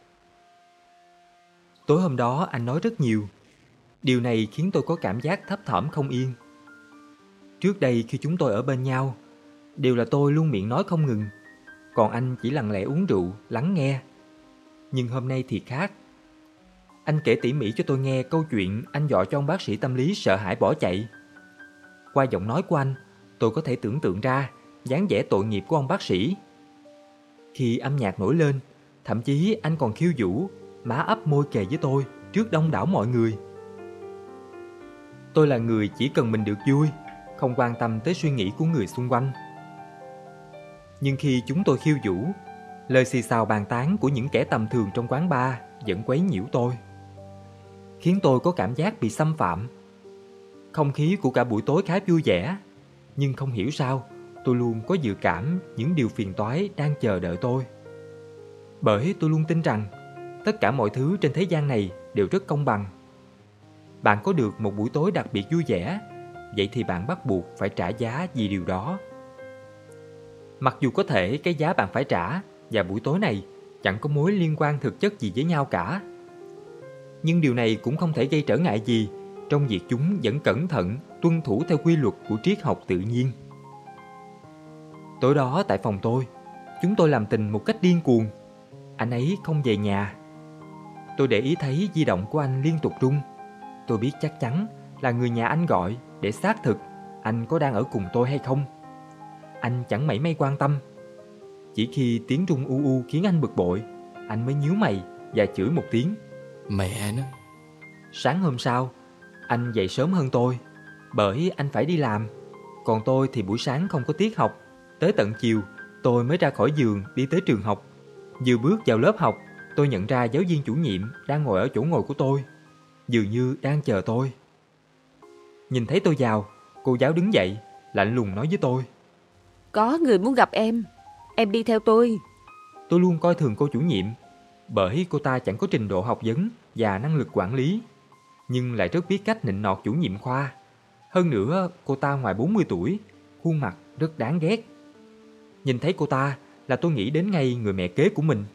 Tối hôm đó anh nói rất nhiều. Điều này khiến tôi có cảm giác thấp thỏm không yên. Trước đây khi chúng tôi ở bên nhau, đều là tôi luôn miệng nói không ngừng, còn anh chỉ lặng lẽ uống rượu, lắng nghe. Nhưng hôm nay thì khác. Anh kể tỉ mỉ cho tôi nghe câu chuyện anh dọa cho ông bác sĩ tâm lý sợ hãi bỏ chạy. Qua giọng nói của anh, tôi có thể tưởng tượng ra dáng vẻ tội nghiệp của ông bác sĩ. Khi âm nhạc nổi lên, thậm chí anh còn khiêu vũ, má ấp môi kề với tôi trước đông đảo mọi người. Tôi là người chỉ cần mình được vui, không quan tâm tới suy nghĩ của người xung quanh. Nhưng khi chúng tôi khiêu vũ, lời xì xào bàn tán của những kẻ tầm thường trong quán bar vẫn quấy nhiễu tôi, khiến tôi có cảm giác bị xâm phạm. Không khí của cả buổi tối khá vui vẻ, nhưng không hiểu sao tôi luôn có dự cảm những điều phiền toái đang chờ đợi tôi. Bởi tôi luôn tin rằng tất cả mọi thứ trên thế gian này đều rất công bằng. Bạn có được một buổi tối đặc biệt vui vẻ, vậy thì bạn bắt buộc phải trả giá vì điều đó. Mặc dù có thể cái giá bạn phải trả và buổi tối này chẳng có mối liên quan thực chất gì với nhau cả, nhưng điều này cũng không thể gây trở ngại gì trong việc chúng vẫn cẩn thận tuân thủ theo quy luật của triết học tự nhiên. Tối đó tại phòng tôi, chúng tôi làm tình một cách điên cuồng. Anh ấy không về nhà. Tôi để ý thấy di động của anh liên tục rung. Tôi biết chắc chắn là người nhà anh gọi để xác thực anh có đang ở cùng tôi hay không. Anh chẳng mảy may quan tâm. Chỉ khi tiếng rung u u khiến anh bực bội, anh mới nhíu mày và chửi một tiếng. Mẹ nó. Sáng hôm sau, anh dậy sớm hơn tôi, bởi anh phải đi làm. Còn tôi thì buổi sáng không có tiết học. Tới tận chiều, tôi mới ra khỏi giường đi tới trường học. Vừa bước vào lớp học, tôi nhận ra giáo viên chủ nhiệm đang ngồi ở chỗ ngồi của tôi, dường như đang chờ tôi. Nhìn thấy tôi vào, cô giáo đứng dậy, lạnh lùng nói với tôi. Có người muốn gặp em đi theo tôi. Tôi luôn coi thường cô chủ nhiệm, bởi cô ta chẳng có trình độ học vấn và năng lực quản lý, nhưng lại rất biết cách nịnh nọt chủ nhiệm khoa. Hơn nữa, cô ta ngoài 40 tuổi, khuôn mặt rất đáng ghét. Nhìn thấy cô ta là tôi nghĩ đến ngay người mẹ kế của mình.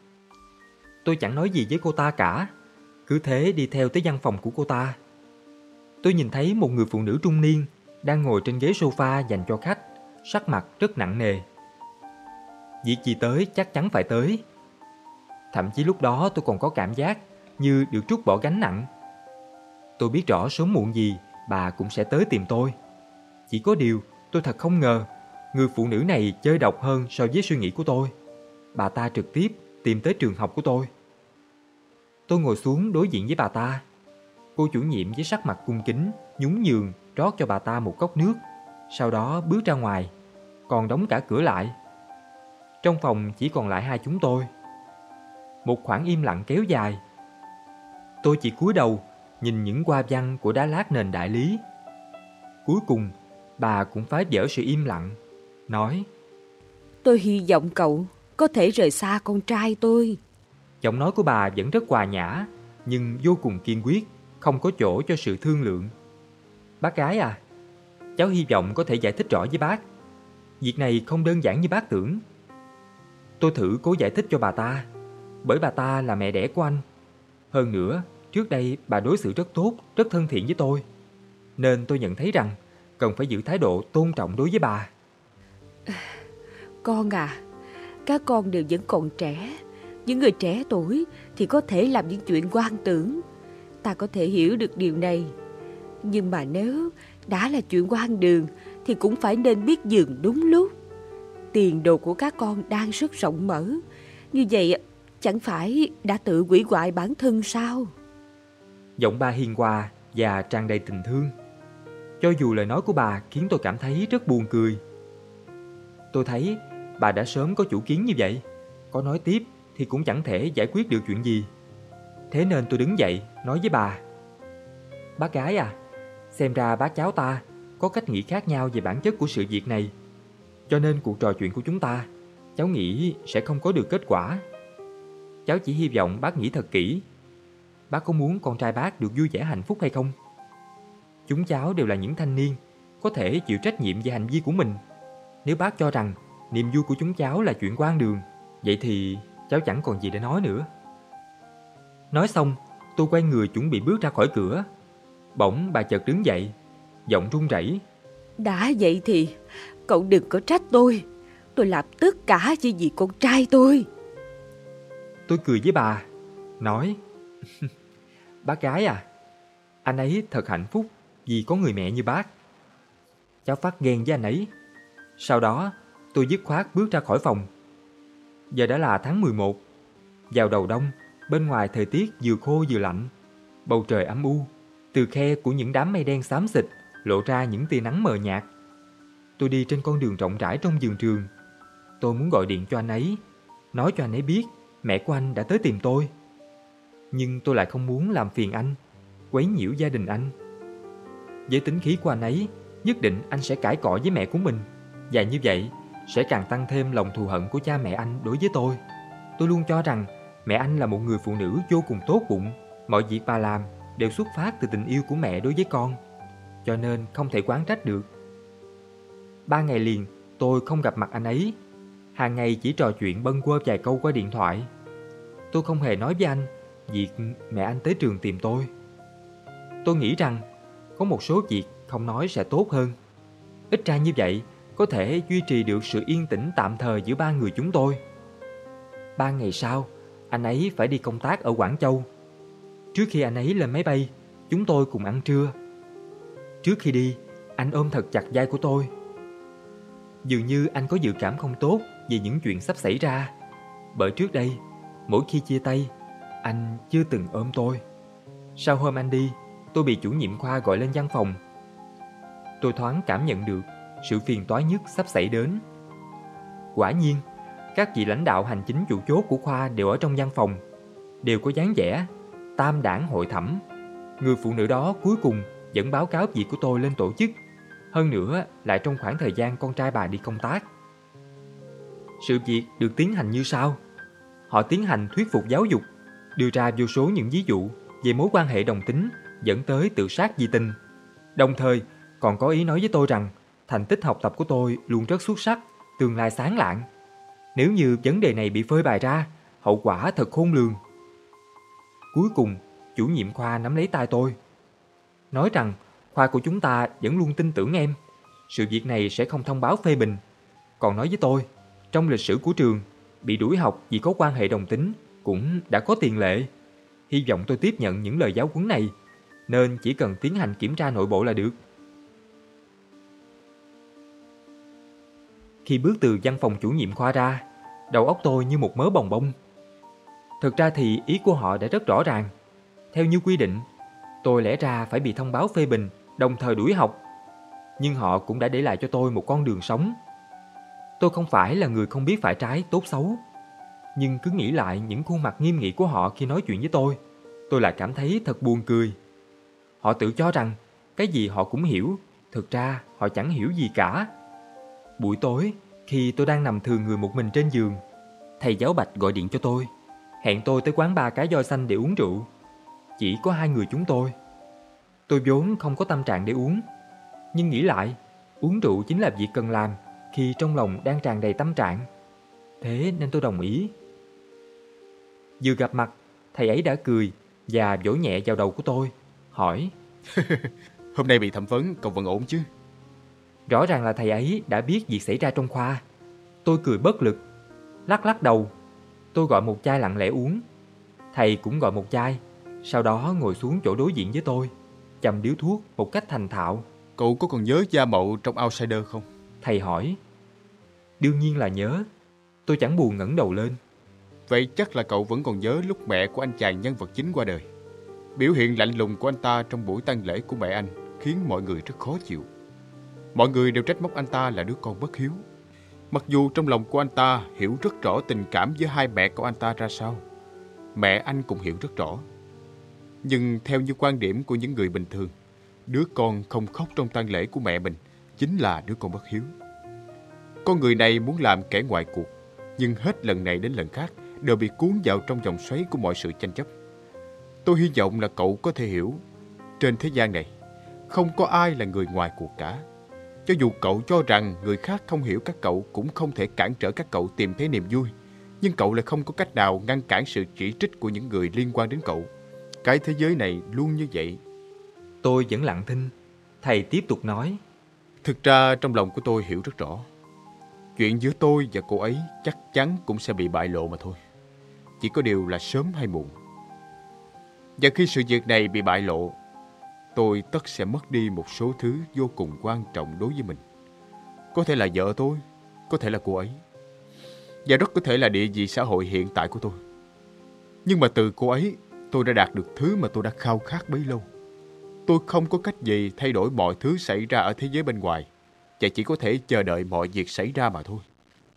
Tôi chẳng nói gì với cô ta cả, cứ thế đi theo tới văn phòng của cô ta. Tôi nhìn thấy một người phụ nữ trung niên đang ngồi trên ghế sofa dành cho khách, sắc mặt rất nặng nề. Việc gì tới chắc chắn phải tới. Thậm chí lúc đó tôi còn có cảm giác như được trút bỏ gánh nặng. Tôi biết rõ sớm muộn gì bà cũng sẽ tới tìm tôi. Chỉ có điều tôi thật không ngờ người phụ nữ này chơi độc hơn so với suy nghĩ của tôi. Bà ta trực tiếp tìm tới trường học của tôi. Tôi ngồi xuống đối diện với bà ta. Cô chủ nhiệm với sắc mặt cung kính nhún nhường rót cho bà ta một cốc nước, sau đó bước ra ngoài, còn đóng cả cửa lại. Trong phòng chỉ còn lại hai chúng tôi. Một khoảng im lặng kéo dài. Tôi chỉ cúi đầu nhìn những hoa văn của đá lát nền đại lý. Cuối cùng bà cũng phá vỡ sự im lặng, nói: Tôi hy vọng cậu có thể rời xa con trai tôi. Giọng nói của bà vẫn rất hòa nhã, nhưng vô cùng kiên quyết, không có chỗ cho sự thương lượng. Bác gái à, cháu hy vọng có thể giải thích rõ với bác. Việc này không đơn giản như bác tưởng. Tôi thử cố giải thích cho bà ta, bởi bà ta là mẹ đẻ của anh. Hơn nữa, trước đây bà đối xử rất tốt, rất thân thiện với tôi, nên tôi nhận thấy rằng cần phải giữ thái độ tôn trọng đối với bà. Con à, các con đều vẫn còn trẻ. Những người trẻ tuổi thì có thể làm những chuyện hoang tưởng. Ta có thể hiểu được điều này. Nhưng mà nếu đã là chuyện hoang đường thì cũng phải nên biết dừng đúng lúc. Tiền đồ của các con đang rất rộng mở. Như vậy chẳng phải đã tự hủy hoại bản thân sao? Giọng bà hiền hòa và tràn đầy tình thương. Cho dù lời nói của bà khiến tôi cảm thấy rất buồn cười. Tôi thấy bà đã sớm có chủ kiến như vậy, có nói tiếp thì cũng chẳng thể giải quyết được chuyện gì. Thế nên tôi đứng dậy nói với bà: Bác gái à, xem ra bác cháu ta có cách nghĩ khác nhau về bản chất của sự việc này. Cho nên cuộc trò chuyện của chúng ta, cháu nghĩ sẽ không có được kết quả. Cháu chỉ hy vọng bác nghĩ thật kỹ. Bác có muốn con trai bác được vui vẻ hạnh phúc hay không? Chúng cháu đều là những thanh niên có thể chịu trách nhiệm về hành vi của mình. Nếu bác cho rằng niềm vui của chúng cháu là chuyện hoang đường, vậy thì cháu chẳng còn gì để nói nữa. Nói xong, tôi quay người chuẩn bị bước ra khỏi cửa. Bỗng bà chợt đứng dậy, giọng run rẩy: Đã vậy thì cậu đừng có trách tôi. Tôi làm tất cả chỉ vì con trai tôi. Tôi cười với bà, nói: Bác gái à, anh ấy thật hạnh phúc vì có người mẹ như bác. Cháu phát ghen với anh ấy. Sau đó tôi dứt khoát bước ra khỏi phòng. Giờ đã là tháng 11. Vào đầu đông, bên ngoài thời tiết vừa khô vừa lạnh. Bầu trời âm u, từ khe của những đám mây đen xám xịt lộ ra những tia nắng mờ nhạt. Tôi đi trên con đường rộng rãi trong vườn trường. Tôi muốn gọi điện cho anh ấy, nói cho anh ấy biết mẹ của anh đã tới tìm tôi. Nhưng tôi lại không muốn làm phiền anh, quấy nhiễu gia đình anh. Với tính khí của anh ấy, nhất định anh sẽ cãi cọ với mẹ của mình. Và như vậy sẽ càng tăng thêm lòng thù hận của cha mẹ anh đối với tôi. Tôi luôn cho rằng mẹ anh là một người phụ nữ vô cùng tốt bụng. Mọi việc bà làm đều xuất phát từ tình yêu của mẹ đối với con, cho nên không thể oán trách được. 3 ngày liền tôi không gặp mặt anh ấy. Hàng ngày chỉ trò chuyện bâng quơ vài câu qua điện thoại. Tôi không hề nói với anh việc mẹ anh tới trường tìm tôi. Tôi nghĩ rằng có một số việc không nói sẽ tốt hơn. Ít ra như vậy có thể duy trì được sự yên tĩnh tạm thời giữa 3 người chúng tôi. 3 ngày sau, anh ấy phải đi công tác ở Quảng Châu. Trước khi anh ấy lên máy bay, chúng tôi cùng ăn trưa. Trước khi đi, anh ôm thật chặt vai của tôi. Dường như anh có dự cảm không tốt về những chuyện sắp xảy ra. Bởi trước đây, mỗi khi chia tay, anh chưa từng ôm tôi. Sau hôm anh đi, tôi bị chủ nhiệm khoa gọi lên văn phòng. Tôi thoáng cảm nhận được sự phiền toái nhất sắp xảy đến. Quả nhiên, các vị lãnh đạo hành chính chủ chốt của khoa đều ở trong văn phòng, đều có dáng vẻ tam đảng hội thẩm. Người phụ nữ đó cuối cùng dẫn báo cáo việc của tôi lên tổ chức, hơn nữa lại trong khoảng thời gian con trai bà đi công tác. Sự việc được tiến hành như sau. Họ tiến hành thuyết phục giáo dục, đưa ra vô số những ví dụ về mối quan hệ đồng tính dẫn tới tự sát vì tình. Đồng thời còn có ý nói với tôi rằng thành tích học tập của tôi luôn rất xuất sắc, tương lai sáng lạng. Nếu như vấn đề này bị phơi bày ra, hậu quả thật khôn lường. Cuối cùng, chủ nhiệm khoa nắm lấy tay tôi, nói rằng khoa của chúng ta vẫn luôn tin tưởng em. Sự việc này sẽ không thông báo phê bình. Còn nói với tôi, trong lịch sử của trường, bị đuổi học vì có quan hệ đồng tính cũng đã có tiền lệ. Hy vọng tôi tiếp nhận những lời giáo huấn này, nên chỉ cần tiến hành kiểm tra nội bộ là được. Khi bước từ văn phòng chủ nhiệm khoa ra, đầu óc tôi như một mớ bòng bong. Thực ra thì ý của họ đã rất rõ ràng. Theo như quy định, tôi lẽ ra phải bị thông báo phê bình, đồng thời đuổi học. Nhưng họ cũng đã để lại cho tôi một con đường sống. Tôi không phải là người không biết phải trái tốt xấu, nhưng cứ nghĩ lại những khuôn mặt nghiêm nghị của họ khi nói chuyện với tôi lại cảm thấy thật buồn cười. Họ tự cho rằng cái gì họ cũng hiểu, thực ra họ chẳng hiểu gì cả. Buổi tối, khi tôi đang nằm thừ người một mình trên giường, thầy giáo Bạch gọi điện cho tôi, hẹn tôi tới quán bar Cái Voi Xanh để uống rượu. Chỉ có 2 người chúng tôi. Tôi vốn không có tâm trạng để uống, nhưng nghĩ lại, uống rượu chính là việc cần làm khi trong lòng đang tràn đầy tâm trạng. Thế nên tôi đồng ý. Vừa gặp mặt, thầy ấy đã cười và vỗ nhẹ vào đầu của tôi, hỏi: Hôm nay bị thẩm vấn, cậu vẫn ổn chứ? Rõ ràng là thầy ấy đã biết việc xảy ra trong khoa. Tôi cười bất lực, lắc lắc đầu. Tôi gọi một chai lặng lẽ uống. Thầy cũng gọi một chai, sau đó ngồi xuống chỗ đối diện với tôi, châm điếu thuốc một cách thành thạo. Cậu có còn nhớ Gia Mậu trong Outsider không? Thầy hỏi. Đương nhiên là nhớ. Tôi chẳng buồn ngẩng đầu lên. Vậy chắc là cậu vẫn còn nhớ lúc mẹ của anh chàng nhân vật chính qua đời. Biểu hiện lạnh lùng của anh ta trong buổi tang lễ của mẹ anh khiến mọi người rất khó chịu. Mọi người đều trách móc anh ta là đứa con bất hiếu, mặc dù trong lòng của anh ta hiểu rất rõ tình cảm với hai mẹ của anh ta ra sao. Mẹ anh cũng hiểu rất rõ. Nhưng theo như quan điểm của những người bình thường, đứa con không khóc trong tang lễ của mẹ mình chính là đứa con bất hiếu. Con người này muốn làm kẻ ngoài cuộc, nhưng hết lần này đến lần khác đều bị cuốn vào trong vòng xoáy của mọi sự tranh chấp. Tôi hy vọng là cậu có thể hiểu, trên thế gian này không có ai là người ngoài cuộc cả. Cho dù cậu cho rằng người khác không hiểu các cậu cũng không thể cản trở các cậu tìm thấy niềm vui, nhưng cậu lại không có cách nào ngăn cản sự chỉ trích của những người liên quan đến cậu. Cái thế giới này luôn như vậy. Tôi vẫn lặng thinh. Thầy tiếp tục nói. Thực ra trong lòng của tôi hiểu rất rõ. Chuyện giữa tôi và cô ấy chắc chắn cũng sẽ bị bại lộ mà thôi. Chỉ có điều là sớm hay muộn. Và khi sự việc này bị bại lộ, tôi tất sẽ mất đi một số thứ vô cùng quan trọng đối với mình. Có thể là vợ tôi, có thể là cô ấy, và rất có thể là địa vị xã hội hiện tại của tôi. Nhưng mà từ cô ấy, tôi đã đạt được thứ mà tôi đã khao khát bấy lâu. Tôi không có cách gì thay đổi mọi thứ xảy ra ở thế giới bên ngoài, và chỉ có thể chờ đợi mọi việc xảy ra mà thôi.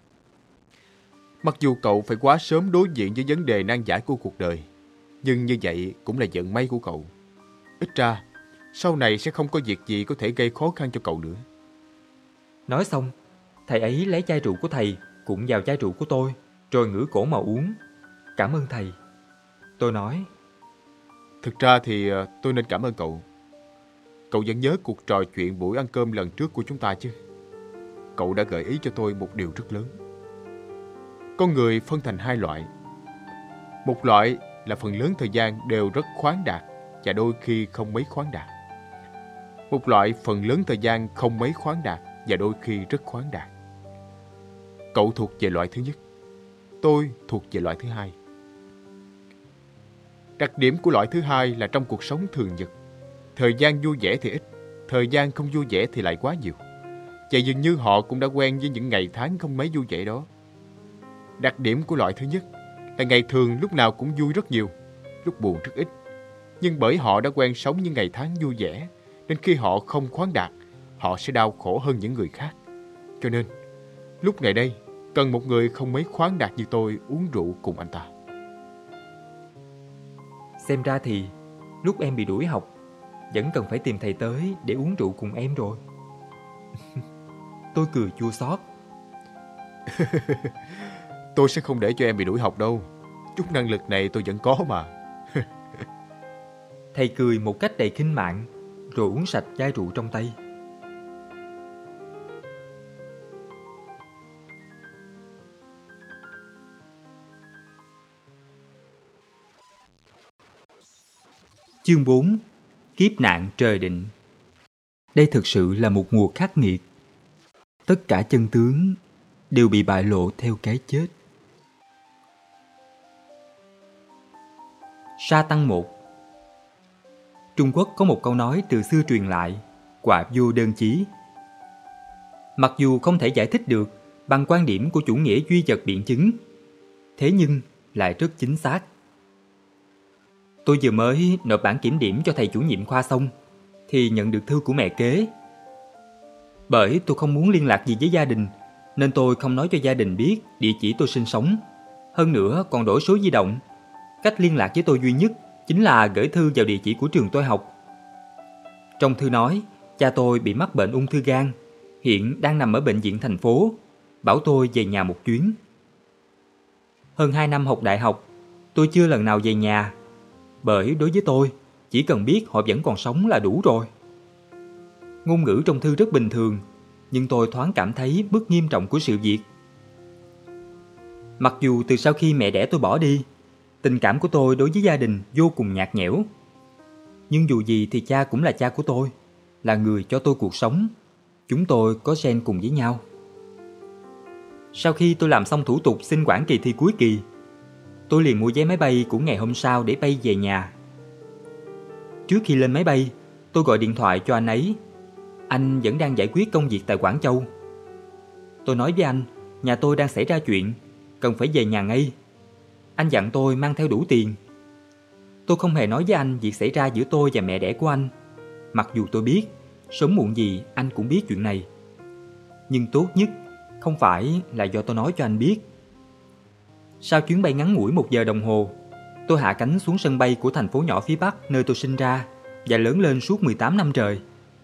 Mặc dù cậu phải quá sớm đối diện với vấn đề nan giải của cuộc đời, nhưng như vậy cũng là vận may của cậu. Ít ra, sau này sẽ không có việc gì có thể gây khó khăn cho cậu nữa. Nói xong, Thầy ấy lấy chai rượu của thầy cũng vào chai rượu của tôi, rồi ngửa cổ mà uống. Cảm ơn thầy. Tôi nói. Thực ra thì tôi nên cảm ơn cậu. Cậu vẫn nhớ cuộc trò chuyện buổi ăn cơm lần trước của chúng ta chứ? Cậu đã gợi ý cho tôi một điều rất lớn. Con người phân thành hai loại. Một loại là phần lớn thời gian đều rất khoáng đạt và đôi khi không mấy khoáng đạt. Một loại phần lớn thời gian không mấy khoáng đạt và đôi khi rất khoáng đạt. Cậu thuộc về loại thứ nhất. Tôi thuộc về loại thứ hai. Đặc điểm của loại thứ hai là trong cuộc sống thường nhật, thời gian vui vẻ thì ít, thời gian không vui vẻ thì lại quá nhiều. Và dường như họ cũng đã quen với những ngày tháng không mấy vui vẻ đó. Đặc điểm của loại thứ nhất là ngày thường lúc nào cũng vui rất nhiều, lúc buồn rất ít. Nhưng bởi họ đã quen sống những ngày tháng vui vẻ, nên khi họ không khoáng đạt, họ sẽ đau khổ hơn những người khác. Cho nên, lúc này đây, cần một người không mấy khoáng đạt như tôi uống rượu cùng anh ta. Xem ra thì lúc em bị đuổi học, vẫn cần phải tìm thầy tới để uống rượu cùng em rồi. Tôi cười chua xót. Tôi sẽ không để cho em bị đuổi học đâu. Chút năng lực này tôi vẫn có mà. Thầy cười một cách đầy khinh mạn, rồi uống sạch chai rượu trong tay. Chương 4. Kiếp nạn trời định. Đây thực sự là một mùa khắc nghiệt. Tất cả chân tướng đều bị bại lộ theo cái chết. Sa Tăng 1. Trung Quốc có một câu nói từ xưa truyền lại, quả vô đơn chí. Mặc dù không thể giải thích được bằng quan điểm của chủ nghĩa duy vật biện chứng, thế nhưng lại rất chính xác. Tôi vừa mới nộp bản kiểm điểm cho thầy chủ nhiệm khoa xong, thì nhận được thư của mẹ kế. Bởi tôi không muốn liên lạc gì với gia đình, nên tôi không nói cho gia đình biết địa chỉ tôi sinh sống. Hơn nữa còn đổi số di động. Cách liên lạc với tôi duy nhất chính là gửi thư vào địa chỉ của trường tôi học. Trong thư nói, cha tôi bị mắc bệnh ung thư gan, hiện đang nằm ở bệnh viện thành phố, bảo tôi về nhà một chuyến. Hơn 2 năm học đại học, tôi chưa lần nào về nhà, bởi đối với tôi, chỉ cần biết họ vẫn còn sống là đủ rồi. Ngôn ngữ trong thư rất bình thường, nhưng tôi thoáng cảm thấy mức nghiêm trọng của sự việc. Mặc dù từ sau khi mẹ đẻ tôi bỏ đi, tình cảm của tôi đối với gia đình vô cùng nhạt nhẽo. Nhưng dù gì thì cha cũng là cha của tôi, là người cho tôi cuộc sống. Chúng tôi có gen cùng với nhau. Sau khi tôi làm xong thủ tục xin hoãn kỳ thi cuối kỳ, tôi liền mua vé máy bay của ngày hôm sau để bay về nhà. Trước khi lên máy bay, tôi gọi điện thoại cho anh ấy. Anh vẫn đang giải quyết công việc tại Quảng Châu. Tôi nói với anh, nhà tôi đang xảy ra chuyện, cần phải về nhà ngay. Anh dặn tôi mang theo đủ tiền. Tôi không hề nói với anh việc xảy ra giữa tôi và mẹ đẻ của anh, mặc dù tôi biết sớm muộn gì anh cũng biết chuyện này. Nhưng tốt nhất không phải là do tôi nói cho anh biết. Sau chuyến bay ngắn ngủi 1 giờ đồng hồ, tôi hạ cánh xuống sân bay của thành phố nhỏ phía Bắc nơi tôi sinh ra và lớn lên suốt 18 năm trời.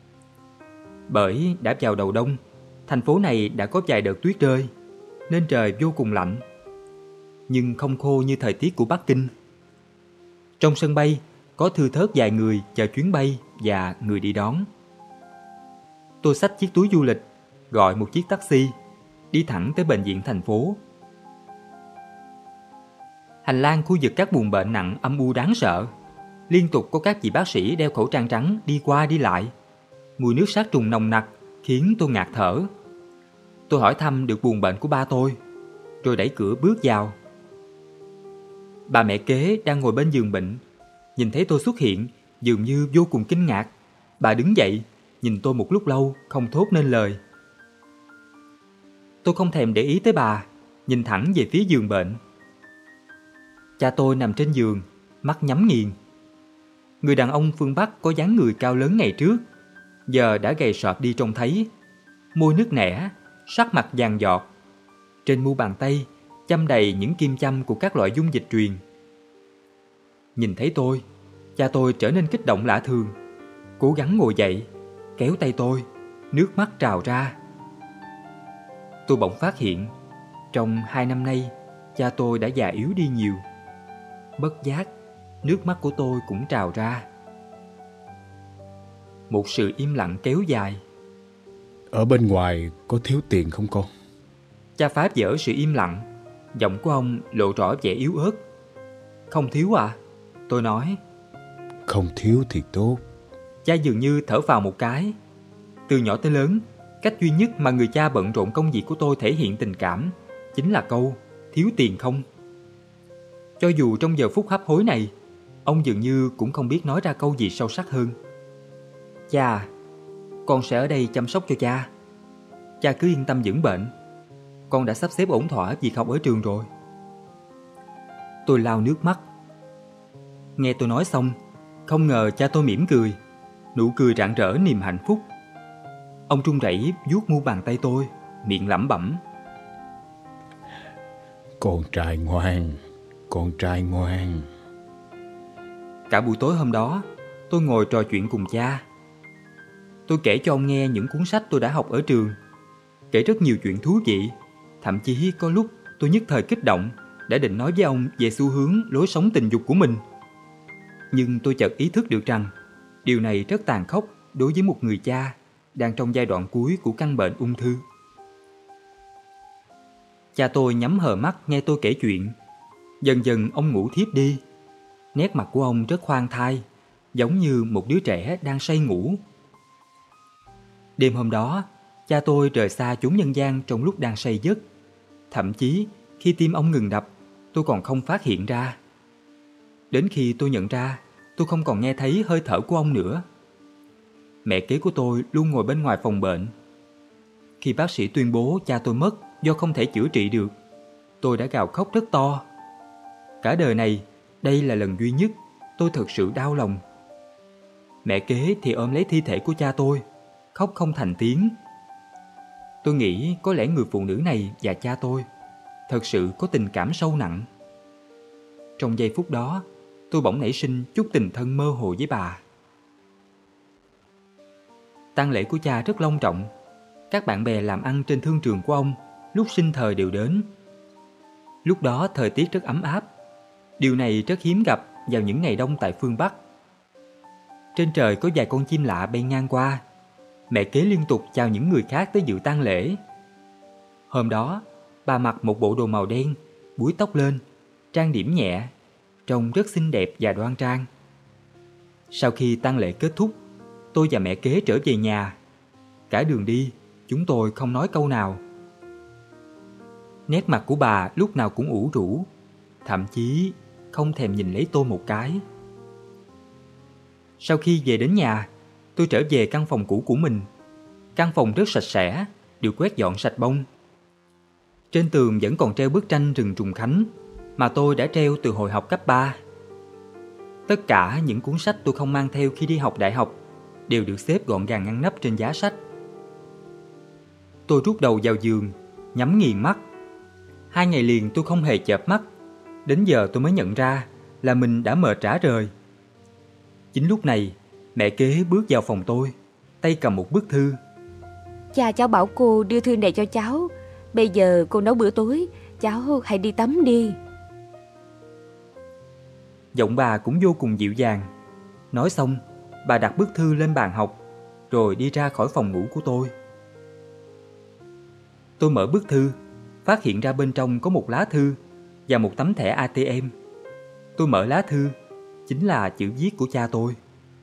Bởi đã vào đầu đông, thành phố này đã có vài đợt tuyết rơi, nên trời vô cùng lạnh, nhưng không khô như thời tiết của Bắc Kinh. Trong sân bay có thưa thớt vài người chờ chuyến bay và người đi đón. Tôi xách chiếc túi du lịch, gọi một chiếc taxi, đi thẳng tới bệnh viện thành phố. Hành lang khu vực các buồng bệnh nặng âm u đáng sợ. Liên tục có các vị bác sĩ đeo khẩu trang trắng đi qua đi lại. Mùi nước sát trùng nồng nặc khiến tôi ngạt thở. Tôi hỏi thăm được buồng bệnh của ba tôi, rồi đẩy cửa bước vào. Bà mẹ kế đang ngồi bên giường bệnh, nhìn thấy tôi xuất hiện dường như vô cùng kinh ngạc. Bà đứng dậy, nhìn tôi một lúc lâu không thốt nên lời. Tôi không thèm để ý tới bà, nhìn thẳng về phía giường bệnh. Cha tôi nằm trên giường, mắt nhắm nghiền. Người đàn ông phương Bắc có dáng người cao lớn ngày trước, giờ đã gầy sọp đi trông thấy. Môi nứt nẻ, sắc mặt vàng giọt. Trên mu bàn tay châm đầy những kim châm của các loại dung dịch truyền. Nhìn thấy tôi, cha tôi trở nên kích động lạ thường, cố gắng ngồi dậy, kéo tay tôi, nước mắt trào ra. Tôi bỗng phát hiện, trong 2 năm nay, cha tôi đã già yếu đi nhiều. Bất giác, nước mắt của tôi cũng trào ra. Một sự im lặng kéo dài. Ở bên ngoài có thiếu tiền không con? Cha phá vỡ sự im lặng. Giọng của ông lộ rõ vẻ yếu ớt. Không thiếu à? Tôi nói. Không thiếu thì tốt. Cha dường như thở phào một cái. Từ nhỏ tới lớn, cách duy nhất mà người cha bận rộn công việc của tôi thể hiện tình cảm chính là câu thiếu tiền không. Cho dù trong giờ phút hấp hối này, ông dường như cũng không biết nói ra câu gì sâu sắc hơn. Cha, con sẽ ở đây chăm sóc cho cha. Cha cứ yên tâm dưỡng bệnh. Con đã sắp xếp ổn thỏa việc học ở trường rồi. Tôi lau nước mắt. Nghe tôi nói xong, không ngờ cha tôi mỉm cười, nụ cười rạng rỡ niềm hạnh phúc. Ông run rẩy vuốt mu bàn tay tôi, miệng lẩm bẩm. Con trai ngoan, con trai ngoan. Cả buổi tối hôm đó, tôi ngồi trò chuyện cùng cha. Tôi kể cho ông nghe những cuốn sách tôi đã học ở trường, kể rất nhiều chuyện thú vị. Thậm chí có lúc tôi nhất thời kích động, đã định nói với ông về xu hướng lối sống tình dục của mình. Nhưng tôi chợt ý thức được rằng điều này rất tàn khốc đối với một người cha đang trong giai đoạn cuối của căn bệnh ung thư. Cha tôi nhắm hờ mắt nghe tôi kể chuyện. Dần dần ông ngủ thiếp đi. Nét mặt của ông rất khoan thai, giống như một đứa trẻ đang say ngủ. Đêm hôm đó, cha tôi rời xa chốn nhân gian trong lúc đang say giấc. Thậm chí khi tim ông ngừng đập, tôi còn không phát hiện ra. Đến khi tôi nhận ra, tôi không còn nghe thấy hơi thở của ông nữa. Mẹ kế của tôi luôn ngồi bên ngoài phòng bệnh. Khi bác sĩ tuyên bố cha tôi mất do không thể chữa trị được, tôi đã gào khóc rất to. Cả đời này, đây là lần duy nhất tôi thực sự đau lòng. Mẹ kế thì ôm lấy thi thể của cha tôi, khóc không thành tiếng. Tôi nghĩ có lẽ người phụ nữ này và cha tôi thật sự có tình cảm sâu nặng. Trong giây phút đó, tôi bỗng nảy sinh chút tình thân mơ hồ với bà. Tang lễ của cha rất long trọng. Các bạn bè làm ăn trên thương trường của ông lúc sinh thời đều đến. Lúc đó thời tiết rất ấm áp. Điều này rất hiếm gặp vào những ngày đông tại phương Bắc. Trên trời có vài con chim lạ bay ngang qua. Mẹ kế liên tục chào những người khác tới dự tang lễ. Hôm đó, bà mặc một bộ đồ màu đen, búi tóc lên, trang điểm nhẹ, trông rất xinh đẹp và đoan trang. Sau khi tang lễ kết thúc, tôi và mẹ kế trở về nhà. Cả đường đi, chúng tôi không nói câu nào. Nét mặt của bà lúc nào cũng ủ rũ, thậm chí không thèm nhìn lấy tôi một cái. Sau khi về đến nhà, tôi trở về căn phòng cũ của mình. Căn phòng rất sạch sẽ, được quét dọn sạch bông. Trên tường vẫn còn treo bức tranh rừng Trùng Khánh mà tôi đã treo từ hồi học cấp 3. Tất cả những cuốn sách tôi không mang theo khi đi học đại học đều được xếp gọn gàng ngăn nắp trên giá sách. Tôi rút đầu vào giường, nhắm nghiền mắt. 2 ngày liền tôi không hề chợp mắt. Đến giờ tôi mới nhận ra là mình đã mệt rã rời. Chính lúc này, mẹ kế bước vào phòng tôi, tay cầm một bức thư. Cha cháu bảo cô đưa thư này cho cháu. Bây giờ cô nấu bữa tối, cháu hãy đi tắm đi. Giọng bà cũng vô cùng dịu dàng. Nói xong, bà đặt bức thư lên bàn học, rồi đi ra khỏi phòng ngủ của tôi. Tôi mở bức thư, phát hiện ra bên trong có một lá thư và một tấm thẻ ATM. Tôi mở lá thư, chính là chữ viết của cha tôi.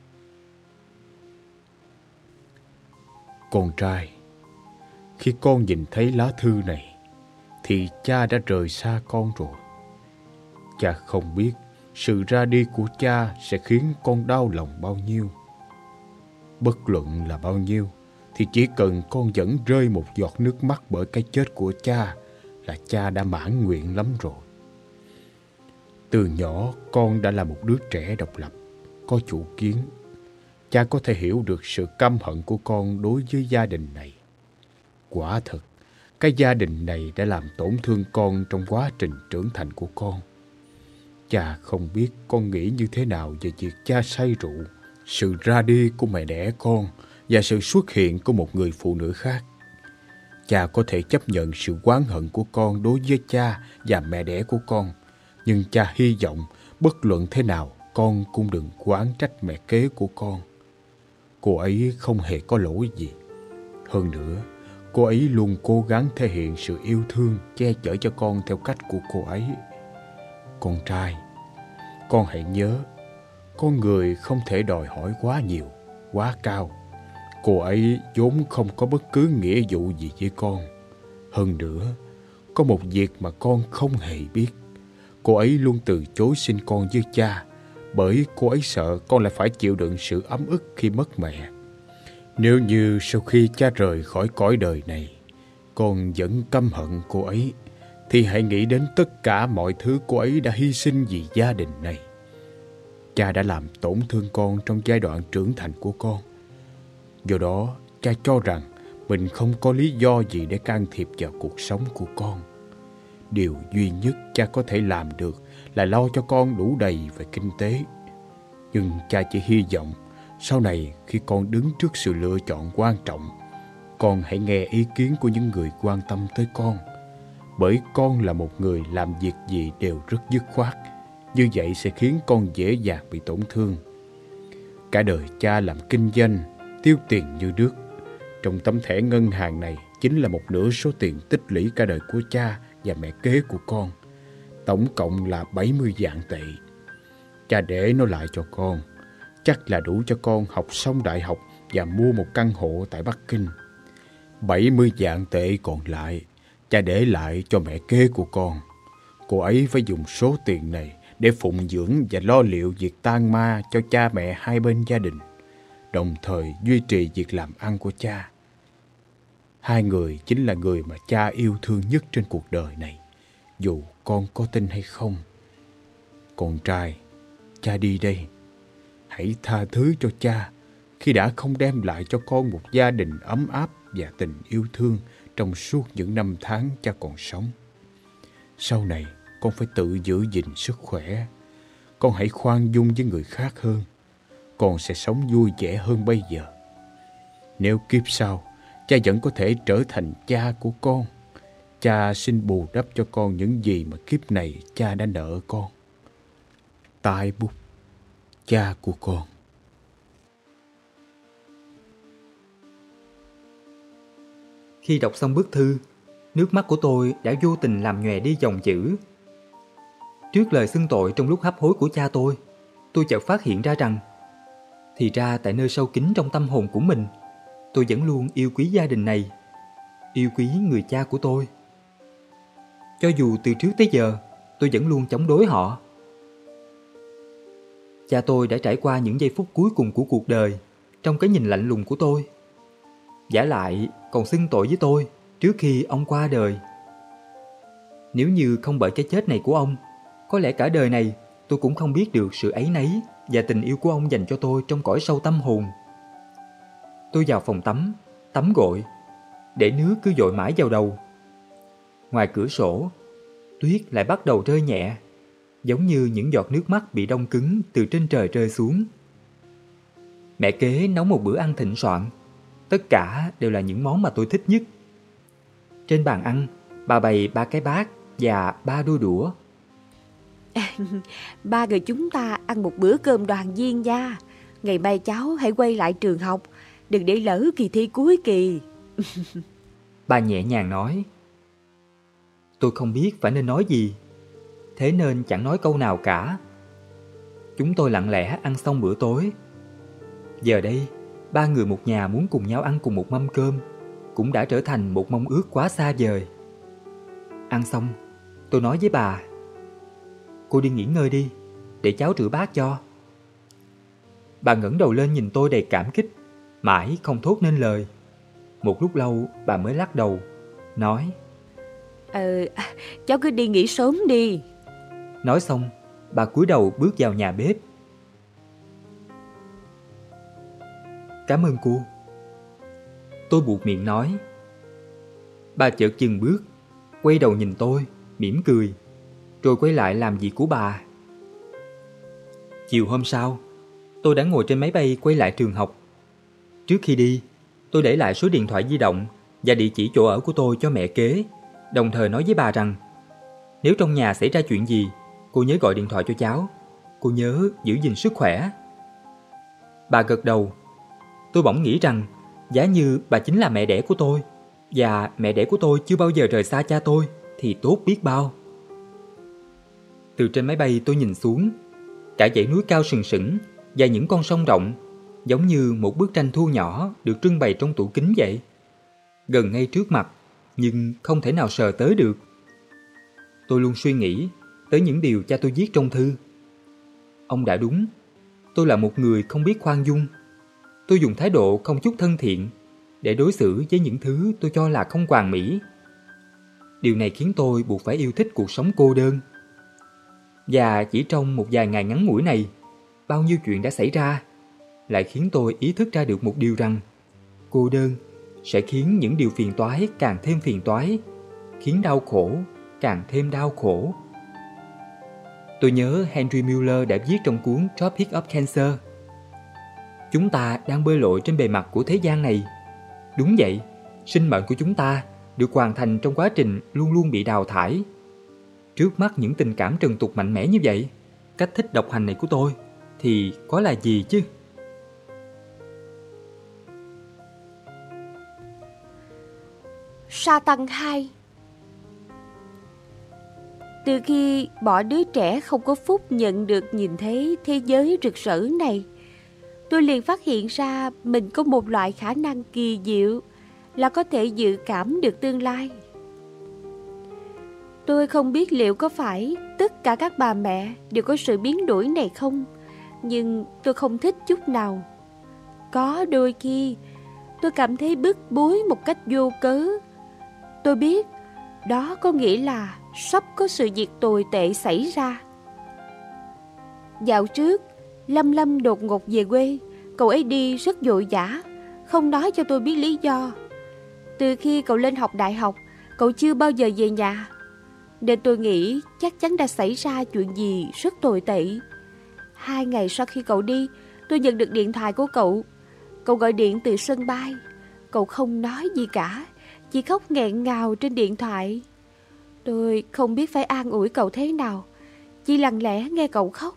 Con trai, khi con nhìn thấy lá thư này thì cha đã rời xa con rồi. Cha không biết sự ra đi của cha sẽ khiến con đau lòng bao nhiêu. Bất luận là bao nhiêu thì chỉ cần con vẫn rơi một giọt nước mắt bởi cái chết của cha là cha đã mãn nguyện lắm rồi. Từ nhỏ con đã là một đứa trẻ độc lập, có chủ kiến. Cha có thể hiểu được sự căm hận của con đối với gia đình này. Quả thật, cái gia đình này đã làm tổn thương con trong quá trình trưởng thành của con. Cha không biết con nghĩ như thế nào về việc cha say rượu, sự ra đi của mẹ đẻ con và sự xuất hiện của một người phụ nữ khác. Cha có thể chấp nhận sự oán hận của con đối với cha và mẹ đẻ của con, nhưng cha hy vọng bất luận thế nào con cũng đừng oán trách mẹ kế của con. Cô ấy không hề có lỗi gì. Hơn nữa, cô ấy luôn cố gắng thể hiện sự yêu thương, che chở cho con theo cách của cô ấy. Con trai, con hãy nhớ, con người không thể đòi hỏi quá nhiều, quá cao. Cô ấy vốn không có bất cứ nghĩa vụ gì với con. Hơn nữa, có một việc mà con không hề biết. Cô ấy luôn từ chối sinh con với cha, bởi cô ấy sợ con lại phải chịu đựng sự ấm ức khi mất mẹ. Nếu như sau khi cha rời khỏi cõi đời này, con vẫn căm hận cô ấy, thì hãy nghĩ đến tất cả mọi thứ cô ấy đã hy sinh vì gia đình này. Cha đã làm tổn thương con trong giai đoạn trưởng thành của con. Do đó, cha cho rằng mình không có lý do gì để can thiệp vào cuộc sống của con. Điều duy nhất cha có thể làm được là lo cho con đủ đầy về kinh tế. Nhưng cha chỉ hy vọng sau này khi con đứng trước sự lựa chọn quan trọng, con hãy nghe ý kiến của những người quan tâm tới con. Bởi con là một người làm việc gì đều rất dứt khoát. Như vậy sẽ khiến con dễ dàng bị tổn thương. Cả đời cha làm kinh doanh, tiêu tiền như nước. Trong tấm thẻ ngân hàng này chính là một nửa số tiền tích lũy cả đời của cha và mẹ kế của con. Tổng cộng là 70 vạn tệ. Cha để nó lại cho con, chắc là đủ cho con học xong đại học và mua một căn hộ tại Bắc Kinh. 70 vạn tệ còn lại, cha để lại cho mẹ kế của con. Cô ấy phải dùng số tiền này để phụng dưỡng và lo liệu việc tang ma cho cha mẹ hai bên gia đình, đồng thời duy trì việc làm ăn của cha. Hai người chính là người mà cha yêu thương nhất trên cuộc đời này, dù con có tin hay không. Con trai, cha đi đây. Hãy tha thứ cho cha khi đã không đem lại cho con một gia đình ấm áp và tình yêu thương trong suốt những năm tháng cha còn sống. Sau này, con phải tự giữ gìn sức khỏe. Con hãy khoan dung với người khác hơn. Con sẽ sống vui vẻ hơn bây giờ. Nếu kiếp sau, cha vẫn có thể trở thành cha của con, cha xin bù đắp cho con những gì mà kiếp này cha đã nợ con. Tai bút, cha của con. Khi đọc xong bức thư, nước mắt của tôi đã vô tình làm nhòe đi dòng chữ. Trước lời xưng tội trong lúc hấp hối của cha tôi chợt phát hiện ra rằng thì ra tại nơi sâu kín trong tâm hồn của mình, tôi vẫn luôn yêu quý gia đình này, yêu quý người cha của tôi. Cho dù từ trước tới giờ tôi vẫn luôn chống đối họ. Cha tôi đã trải qua những giây phút cuối cùng của cuộc đời trong cái nhìn lạnh lùng của tôi. Vả lại còn xưng tội với tôi trước khi ông qua đời. Nếu như không bởi cái chết này của ông, có lẽ cả đời này tôi cũng không biết được sự áy náy và tình yêu của ông dành cho tôi trong cõi sâu tâm hồn. Tôi vào phòng tắm gội, để nước cứ dội mãi vào đầu. Ngoài cửa sổ, tuyết lại bắt đầu rơi nhẹ, giống như những giọt nước mắt bị đông cứng từ trên trời rơi xuống. Mẹ kế nấu một bữa ăn thịnh soạn, tất cả đều là những món mà tôi thích nhất. Trên bàn ăn, bà bày 3 cái bát và 3 đôi đũa. Ba người chúng ta ăn một bữa cơm đoàn viên nha. Ngày mai cháu hãy quay lại trường học, đừng để lỡ kỳ thi cuối kỳ. Bà nhẹ nhàng nói. Tôi không biết phải nên nói gì, thế nên chẳng nói câu nào cả. Chúng tôi lặng lẽ ăn xong bữa tối. Giờ đây, 3 người một nhà muốn cùng nhau ăn cùng một mâm cơm cũng đã trở thành một mong ước quá xa vời. Ăn xong, tôi nói với bà: cô đi nghỉ ngơi đi, để cháu rửa bát cho. Bà ngẩng đầu lên nhìn tôi đầy cảm kích, mãi không thốt nên lời. Một lúc lâu bà mới lắc đầu, nói: Cháu cứ đi nghỉ sớm đi. Nói xong, bà cúi đầu bước vào nhà bếp. Cảm ơn cô, tôi buột miệng nói. Bà chợt dừng bước, quay đầu nhìn tôi, mỉm cười, rồi quay lại làm việc của bà. Chiều hôm sau, tôi đã ngồi trên máy bay quay lại trường học. Trước khi đi, tôi để lại số điện thoại di động và địa chỉ chỗ ở của tôi cho mẹ kế, đồng thời nói với bà rằng nếu trong nhà xảy ra chuyện gì, cô nhớ gọi điện thoại cho cháu. Cô nhớ giữ gìn sức khỏe. Bà gật đầu. Tôi bỗng nghĩ rằng giá như bà chính là mẹ đẻ của tôi, và mẹ đẻ của tôi chưa bao giờ rời xa cha tôi, thì tốt biết bao. Từ trên máy bay tôi nhìn xuống, cả dãy núi cao sừng sững và những con sông rộng, giống như một bức tranh thu nhỏ được trưng bày trong tủ kính vậy. Gần ngay trước mặt, nhưng không thể nào sờ tới được. Tôi luôn suy nghĩ tới những điều cha tôi viết trong thư. Ông đã đúng, tôi là một người không biết khoan dung. Tôi dùng thái độ không chút thân thiện để đối xử với những thứ tôi cho là không hoàn mỹ. Điều này khiến tôi buộc phải yêu thích cuộc sống cô đơn. Và chỉ trong một vài ngày ngắn ngủi này, bao nhiêu chuyện đã xảy ra, lại khiến tôi ý thức ra được một điều rằng cô đơn sẽ khiến những điều phiền toái càng thêm phiền toái, khiến đau khổ càng thêm đau khổ. Tôi nhớ Henry Miller đã viết trong cuốn Tropics of Cancer: chúng ta đang bơi lội trên bề mặt của thế gian này. Đúng vậy, sinh mệnh của chúng ta được hoàn thành trong quá trình luôn luôn bị đào thải. Trước mắt những tình cảm trần tục mạnh mẽ như vậy, cách thích độc hành này của tôi thì có là gì chứ? Satan 2. Từ khi bỏ đứa trẻ không có phúc nhận được nhìn thấy thế giới rực rỡ này, tôi liền phát hiện ra mình có một loại khả năng kỳ diệu là có thể dự cảm được tương lai. Tôi không biết liệu có phải tất cả các bà mẹ đều có sự biến đổi này không, nhưng tôi không thích chút nào. Có đôi khi tôi cảm thấy bức bối một cách vô cớ. Tôi biết đó có nghĩa là sắp có sự việc tồi tệ xảy ra. Dạo trước, Lâm Lâm đột ngột về quê. Cậu ấy đi rất vội vã, không nói cho tôi biết lý do. Từ khi cậu lên học đại học, cậu chưa bao giờ về nhà, nên tôi nghĩ chắc chắn đã xảy ra chuyện gì rất tồi tệ. 2 ngày sau khi cậu đi, tôi nhận được điện thoại của cậu. Cậu gọi điện từ sân bay. Cậu không nói gì cả, chỉ khóc nghẹn ngào trên điện thoại. Tôi không biết phải an ủi cậu thế nào, chỉ lặng lẽ nghe cậu khóc.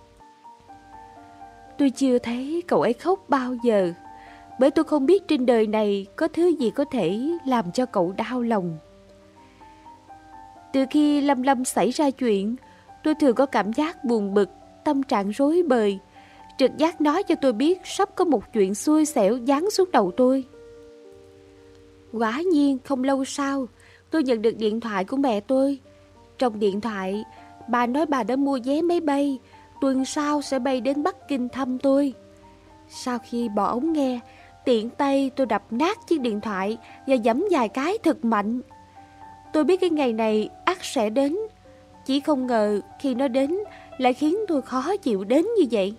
Tôi chưa thấy cậu ấy khóc bao giờ, bởi tôi không biết trên đời này có thứ gì có thể làm cho cậu đau lòng. Từ khi Lâm Lâm xảy ra chuyện, tôi thường có cảm giác buồn bực, tâm trạng rối bời. Trực giác nói cho tôi biết sắp có một chuyện xui xẻo giáng xuống đầu tôi. Quả nhiên không lâu sau, tôi nhận được điện thoại của mẹ tôi. Trong điện thoại, bà nói bà đã mua vé máy bay, tuần sau sẽ bay đến Bắc Kinh thăm tôi. Sau khi bỏ ống nghe, tiện tay tôi đập nát chiếc điện thoại và giẫm vài cái thật mạnh. Tôi biết cái ngày này ắt sẽ đến, chỉ không ngờ khi nó đến lại khiến tôi khó chịu đến như vậy.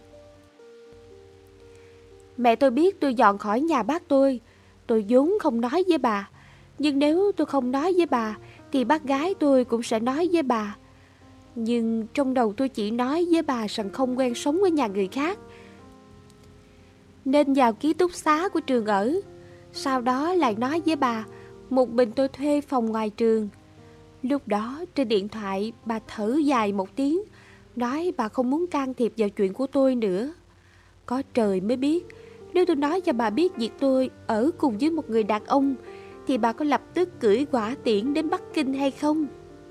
Mẹ tôi biết tôi dọn khỏi nhà bác tôi vốn không nói với bà. Nhưng nếu tôi không nói với bà thì bác gái tôi cũng sẽ nói với bà. Nhưng trong đầu tôi chỉ nói với bà rằng không quen sống ở nhà người khác, nên vào ký túc xá của trường ở. Sau đó lại nói với bà một mình tôi thuê phòng ngoài trường. Lúc đó trên điện thoại bà thở dài một tiếng, nói bà không muốn can thiệp vào chuyện của tôi nữa. Có trời mới biết, nếu tôi nói cho bà biết việc tôi ở cùng với một người đàn ông thì bà có lập tức cưỡi hỏa tiễn đến Bắc Kinh hay không?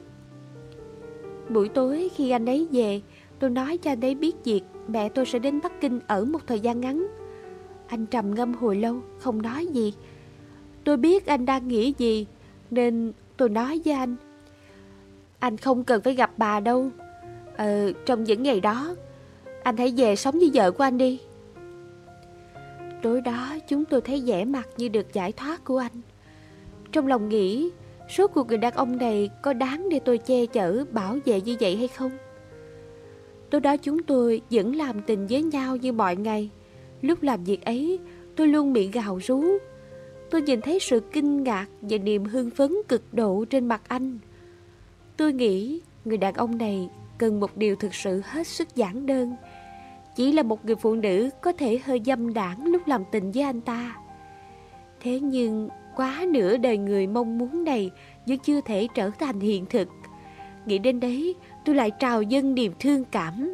Buổi tối khi anh ấy về, tôi nói cho anh ấy biết việc mẹ tôi sẽ đến Bắc Kinh ở một thời gian ngắn. Anh trầm ngâm hồi lâu, không nói gì. Tôi biết anh đang nghĩ gì, nên tôi nói với anh không cần phải gặp bà đâu. Trong những ngày đó, anh hãy về sống với vợ của anh đi. Tối đó chúng tôi thấy vẻ mặt như được giải thoát của anh. Trong lòng nghĩ, rốt cuộc người đàn ông này có đáng để tôi che chở, bảo vệ như vậy hay không? Tối đó chúng tôi vẫn làm tình với nhau như mọi ngày. Lúc làm việc ấy, tôi luôn miệng gào rú. Tôi nhìn thấy sự kinh ngạc và niềm hưng phấn cực độ trên mặt anh. Tôi nghĩ người đàn ông này cần một điều thực sự hết sức giản đơn. Chỉ là một người phụ nữ có thể hơi dâm đãng lúc làm tình với anh ta. Thế nhưng quá nửa đời người mong muốn này vẫn chưa thể trở thành hiện thực. Nghĩ đến đấy, tôi lại trào dâng niềm thương cảm.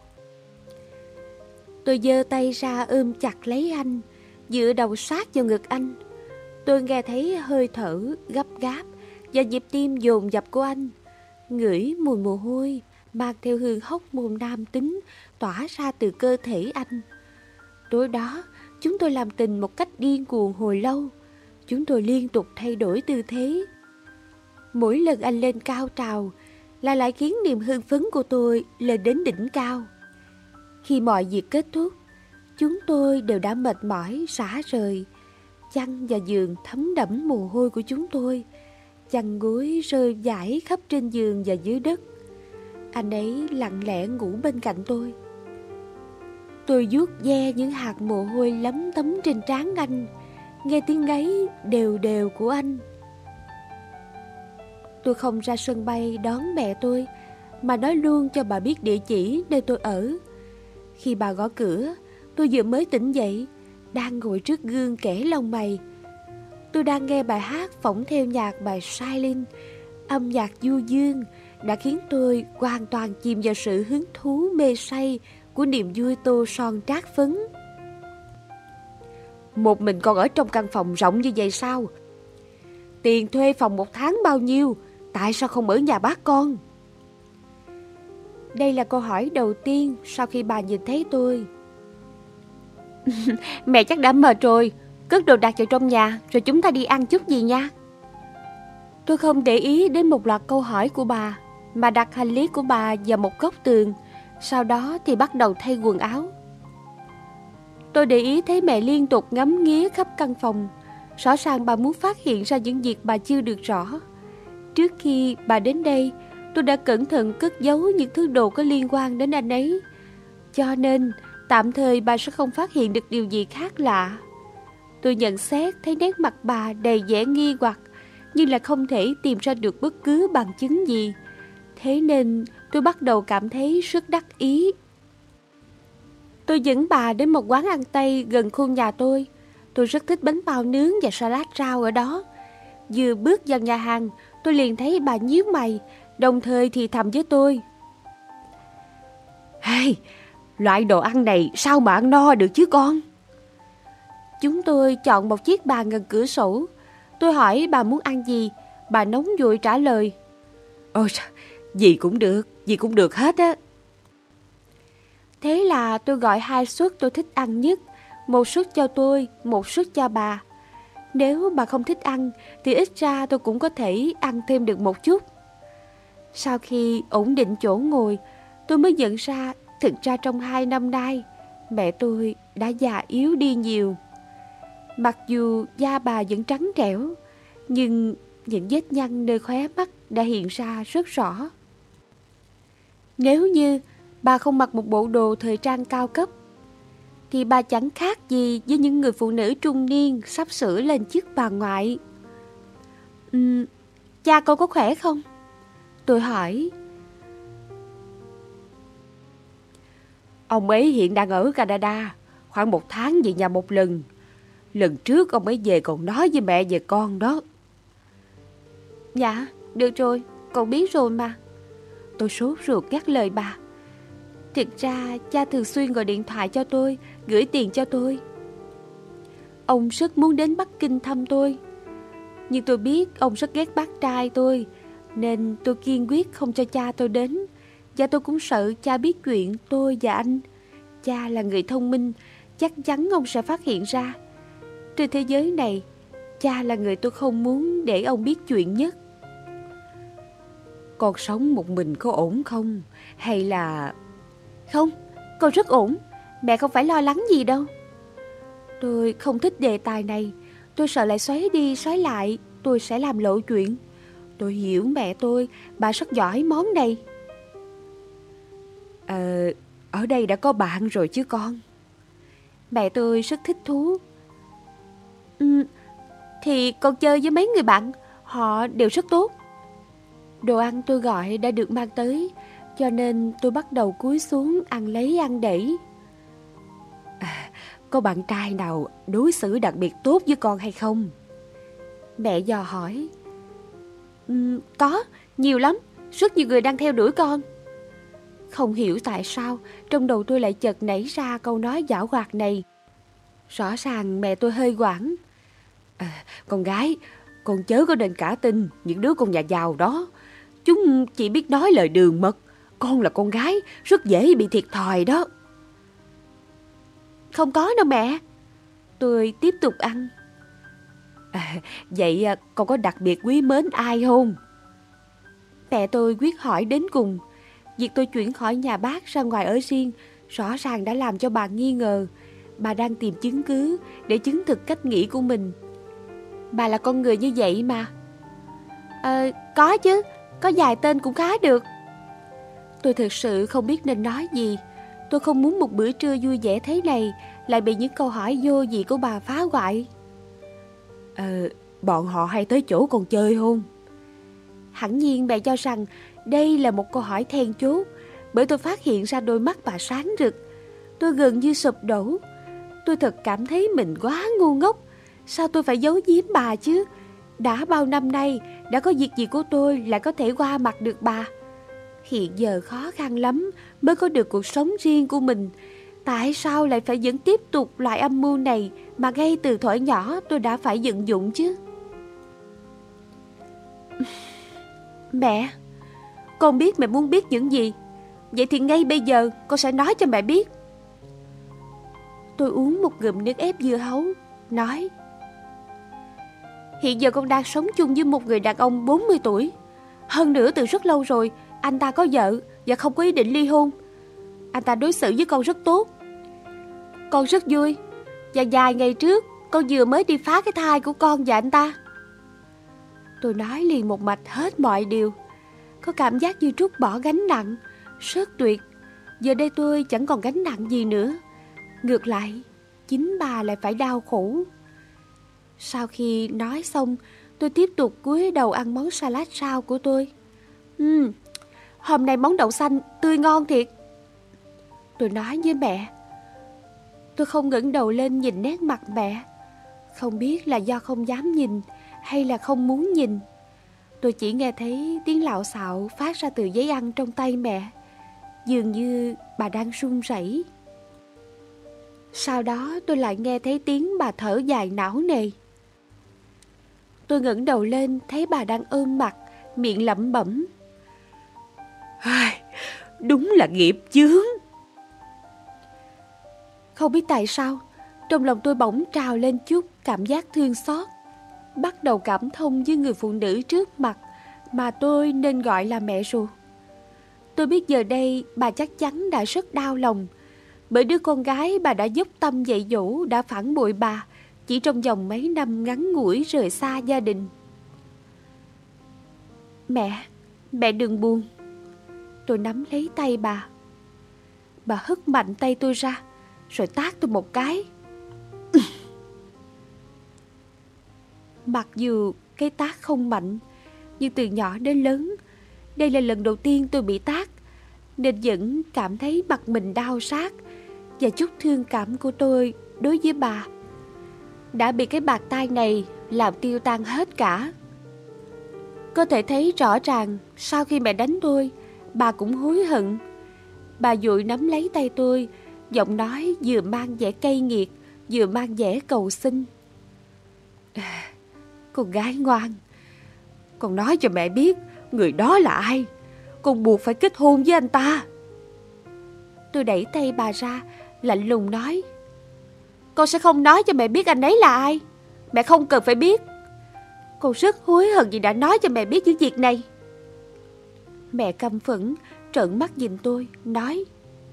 Tôi giơ tay ra ôm chặt lấy anh, dựa đầu sát vào ngực anh. Tôi nghe thấy hơi thở gấp gáp và nhịp tim dồn dập của anh. Ngửi mùi mồ hôi mang theo hương hóc môn nam tính tỏa ra từ cơ thể anh. Tối đó, chúng tôi làm tình một cách điên cuồng hồi lâu. Chúng tôi liên tục thay đổi tư thế. Mỗi lần anh lên cao trào là lại khiến niềm hưng phấn của tôi lên đến đỉnh cao. Khi mọi việc kết thúc, chúng tôi đều đã mệt mỏi rã rời. Chăn và giường thấm đẫm mồ hôi của chúng tôi. Chăn gối rơi rải khắp trên giường và dưới đất. Anh ấy lặng lẽ ngủ bên cạnh tôi. Tôi vuốt ve những hạt mồ hôi lấm tấm trên trán anh, nghe tiếng ngáy đều đều của anh. Tôi không ra sân bay đón mẹ tôi, mà nói luôn cho bà biết địa chỉ nơi tôi ở. Khi bà gõ cửa, tôi vừa mới tỉnh dậy, đang ngồi trước gương kẻ lông mày. Tôi đang nghe bài hát phỏng theo nhạc bài Silent, âm nhạc du dương đã khiến tôi hoàn toàn chìm vào sự hứng thú mê say của niềm vui tô son trát phấn. Một mình con ở trong căn phòng rộng như vậy sao? Tiền thuê phòng một tháng bao nhiêu? Tại sao không ở nhà bác con? Đây là câu hỏi đầu tiên sau khi bà nhìn thấy tôi. Mẹ chắc đã mệt rồi, cất đồ đạc vào trong nhà rồi chúng ta đi ăn chút gì nha. Tôi không để ý đến một loạt câu hỏi của bà, mà đặt hành lý của bà vào một góc tường. Sau đó thì bắt đầu thay quần áo. Tôi để ý thấy mẹ liên tục ngắm nghía khắp căn phòng. Rõ ràng bà muốn phát hiện ra những việc bà chưa được rõ. Trước khi bà đến đây, tôi đã cẩn thận cất giấu những thứ đồ có liên quan đến anh ấy. Cho nên tạm thời bà sẽ không phát hiện được điều gì khác lạ. Tôi nhận xét thấy nét mặt bà đầy vẻ nghi hoặc, nhưng là không thể tìm ra được bất cứ bằng chứng gì. Thế nên tôi bắt đầu cảm thấy rất đắc ý. Tôi dẫn bà đến một quán ăn Tây gần khu nhà tôi. Tôi rất thích bánh bao nướng và salad rau ở đó. Vừa bước vào nhà hàng, tôi liền thấy bà nhíu mày, đồng thời thì thầm với tôi. Hey, loại đồ ăn này sao mà ăn no được chứ con? Chúng tôi chọn một chiếc bàn gần cửa sổ. Tôi hỏi bà muốn ăn gì, bà nóng vội trả lời. Ôi, gì cũng được hết á. Thế là tôi gọi 2 suất tôi thích ăn nhất, 1 suất cho tôi, 1 suất cho bà. Nếu bà không thích ăn thì ít ra tôi cũng có thể ăn thêm được một chút. Sau khi ổn định chỗ ngồi, tôi mới nhận ra thực ra trong 2 năm nay, mẹ tôi đã già yếu đi nhiều. Mặc dù da bà vẫn trắng trẻo, nhưng những vết nhăn nơi khóe mắt đã hiện ra rất rõ. Nếu như bà không mặc một bộ đồ thời trang cao cấp, thì bà chẳng khác gì với những người phụ nữ trung niên sắp sửa lên chức bà ngoại. Cha con có khỏe không? Tôi hỏi. Ông ấy hiện đang ở Canada, khoảng 1 tháng về nhà một lần. Lần trước ông ấy về còn nói với mẹ về con đó. Dạ, được rồi, con biết rồi mà. Tôi sốt ruột ngắt lời bà. Thực ra cha thường xuyên gọi điện thoại cho tôi, gửi tiền cho tôi. Ông rất muốn đến Bắc Kinh thăm tôi. Nhưng tôi biết ông rất ghét bác trai tôi, nên tôi kiên quyết không cho cha tôi đến. Và tôi cũng sợ cha biết chuyện tôi và anh. Cha là người thông minh, chắc chắn ông sẽ phát hiện ra. Trên thế giới này, cha là người tôi không muốn để ông biết chuyện nhất. Con sống một mình có ổn không? Hay là... Không, con rất ổn. Mẹ không phải lo lắng gì đâu. Tôi không thích đề tài này. Tôi sợ lại xoáy đi xoáy lại, tôi sẽ làm lộ chuyện. Tôi hiểu mẹ tôi, bà rất giỏi món này. Ở đây đã có bạn rồi chứ con. Mẹ tôi rất thích thú. Thì con chơi với mấy người bạn, họ đều rất tốt. Đồ ăn tôi gọi đã được mang tới, cho nên tôi bắt đầu cúi xuống ăn lấy ăn đẩy. Có bạn trai nào đối xử đặc biệt tốt với con hay không? Mẹ dò hỏi. Có, nhiều lắm, rất nhiều người đang theo đuổi con. Không hiểu tại sao trong đầu tôi lại chợt nảy ra câu nói giảo hoạt này. Rõ ràng mẹ tôi hơi hoảng. Con gái, con chớ có nên cả tin những đứa con nhà giàu đó. Chúng chỉ biết nói lời đường mật. Con là con gái, rất dễ bị thiệt thòi đó. Không có đâu mẹ. Tôi tiếp tục ăn. Vậy con có đặc biệt quý mến ai không? Mẹ tôi quyết hỏi đến cùng. Việc tôi chuyển khỏi nhà bác ra ngoài ở riêng rõ ràng đã làm cho bà nghi ngờ. Bà đang tìm chứng cứ để chứng thực cách nghĩ của mình. Bà là con người như vậy mà. Có chứ, có vài tên cũng khá được. Tôi thực sự không biết nên nói gì. Tôi không muốn một bữa trưa vui vẻ thế này lại bị những câu hỏi vô vị của bà phá hoại. Bọn họ hay tới chỗ con chơi không? Hẳn nhiên mẹ cho rằng đây là một câu hỏi then chốt, bởi tôi phát hiện ra đôi mắt bà sáng rực. Tôi gần như sụp đổ. Tôi thật cảm thấy mình quá ngu ngốc. Sao tôi phải giấu giếm bà chứ? Đã bao năm nay, đã có việc gì của tôi lại có thể qua mặt được bà? Hiện giờ khó khăn lắm mới có được cuộc sống riêng của mình. Tại sao lại phải vẫn tiếp tục loại âm mưu này mà ngay từ thuở nhỏ tôi đã phải vận dụng chứ? Mẹ, con biết mẹ muốn biết những gì. Vậy thì ngay bây giờ con sẽ nói cho mẹ biết. Tôi uống một ngụm nước ép dưa hấu, nói. Hiện giờ con đang sống chung với một người đàn ông 40 tuổi. Hơn nữa từ rất lâu rồi, anh ta có vợ và không có ý định ly hôn. Anh ta đối xử với con rất tốt. Con rất vui. Và vài ngày trước, con vừa mới đi phá cái thai của con và anh ta. Tôi nói liền một mạch hết mọi điều. Có cảm giác như trút bỏ gánh nặng. Rất tuyệt. Giờ đây tôi chẳng còn gánh nặng gì nữa. Ngược lại, chính bà lại phải đau khổ. Sau khi nói xong, tôi tiếp tục cúi đầu ăn món salad rau của tôi. Hôm nay món đậu xanh tươi ngon thiệt. Tôi nói với mẹ. Tôi không ngẩng đầu lên nhìn nét mặt mẹ. Không biết là do không dám nhìn hay là không muốn nhìn. Tôi chỉ nghe thấy tiếng lạo xạo phát ra từ giấy ăn trong tay mẹ. Dường như bà đang run rẩy. Sau đó tôi lại nghe thấy tiếng bà thở dài não nề. Tôi ngẩng đầu lên thấy bà đang ôm mặt, miệng lẩm bẩm. Đúng là nghiệp chướng. Không biết tại sao, trong lòng tôi bỗng trào lên chút cảm giác thương xót. Bắt đầu cảm thông với người phụ nữ trước mặt mà tôi nên gọi là mẹ ruột. Tôi biết giờ đây bà chắc chắn đã rất đau lòng, bởi đứa con gái bà đã dốc tâm dạy dỗ đã phản bội bà chỉ trong vòng mấy năm ngắn ngủi rời xa gia đình. Mẹ đừng buồn. Tôi nắm lấy tay bà. Bà hất mạnh tay tôi ra, rồi tát tôi một cái. Mặc dù cái tát không mạnh, nhưng từ nhỏ đến lớn, đây là lần đầu tiên tôi bị tát, nên vẫn cảm thấy mặt mình đau rát. Và chút thương cảm của tôi đối với bà đã bị cái bạt tai này làm tiêu tan hết cả. Có thể thấy rõ ràng sau khi mẹ đánh tôi, bà cũng hối hận. Bà vội nắm lấy tay tôi, giọng nói vừa mang vẻ cay nghiệt, vừa mang vẻ cầu xin. Con gái ngoan, con nói cho mẹ biết người đó là ai. Con buộc phải kết hôn với anh ta. Tôi đẩy tay bà ra, lạnh lùng nói. Con sẽ không nói cho mẹ biết anh ấy là ai. Mẹ không cần phải biết. Con rất hối hận vì đã nói cho mẹ biết những việc này. Mẹ căm phẫn, trợn mắt nhìn tôi, nói.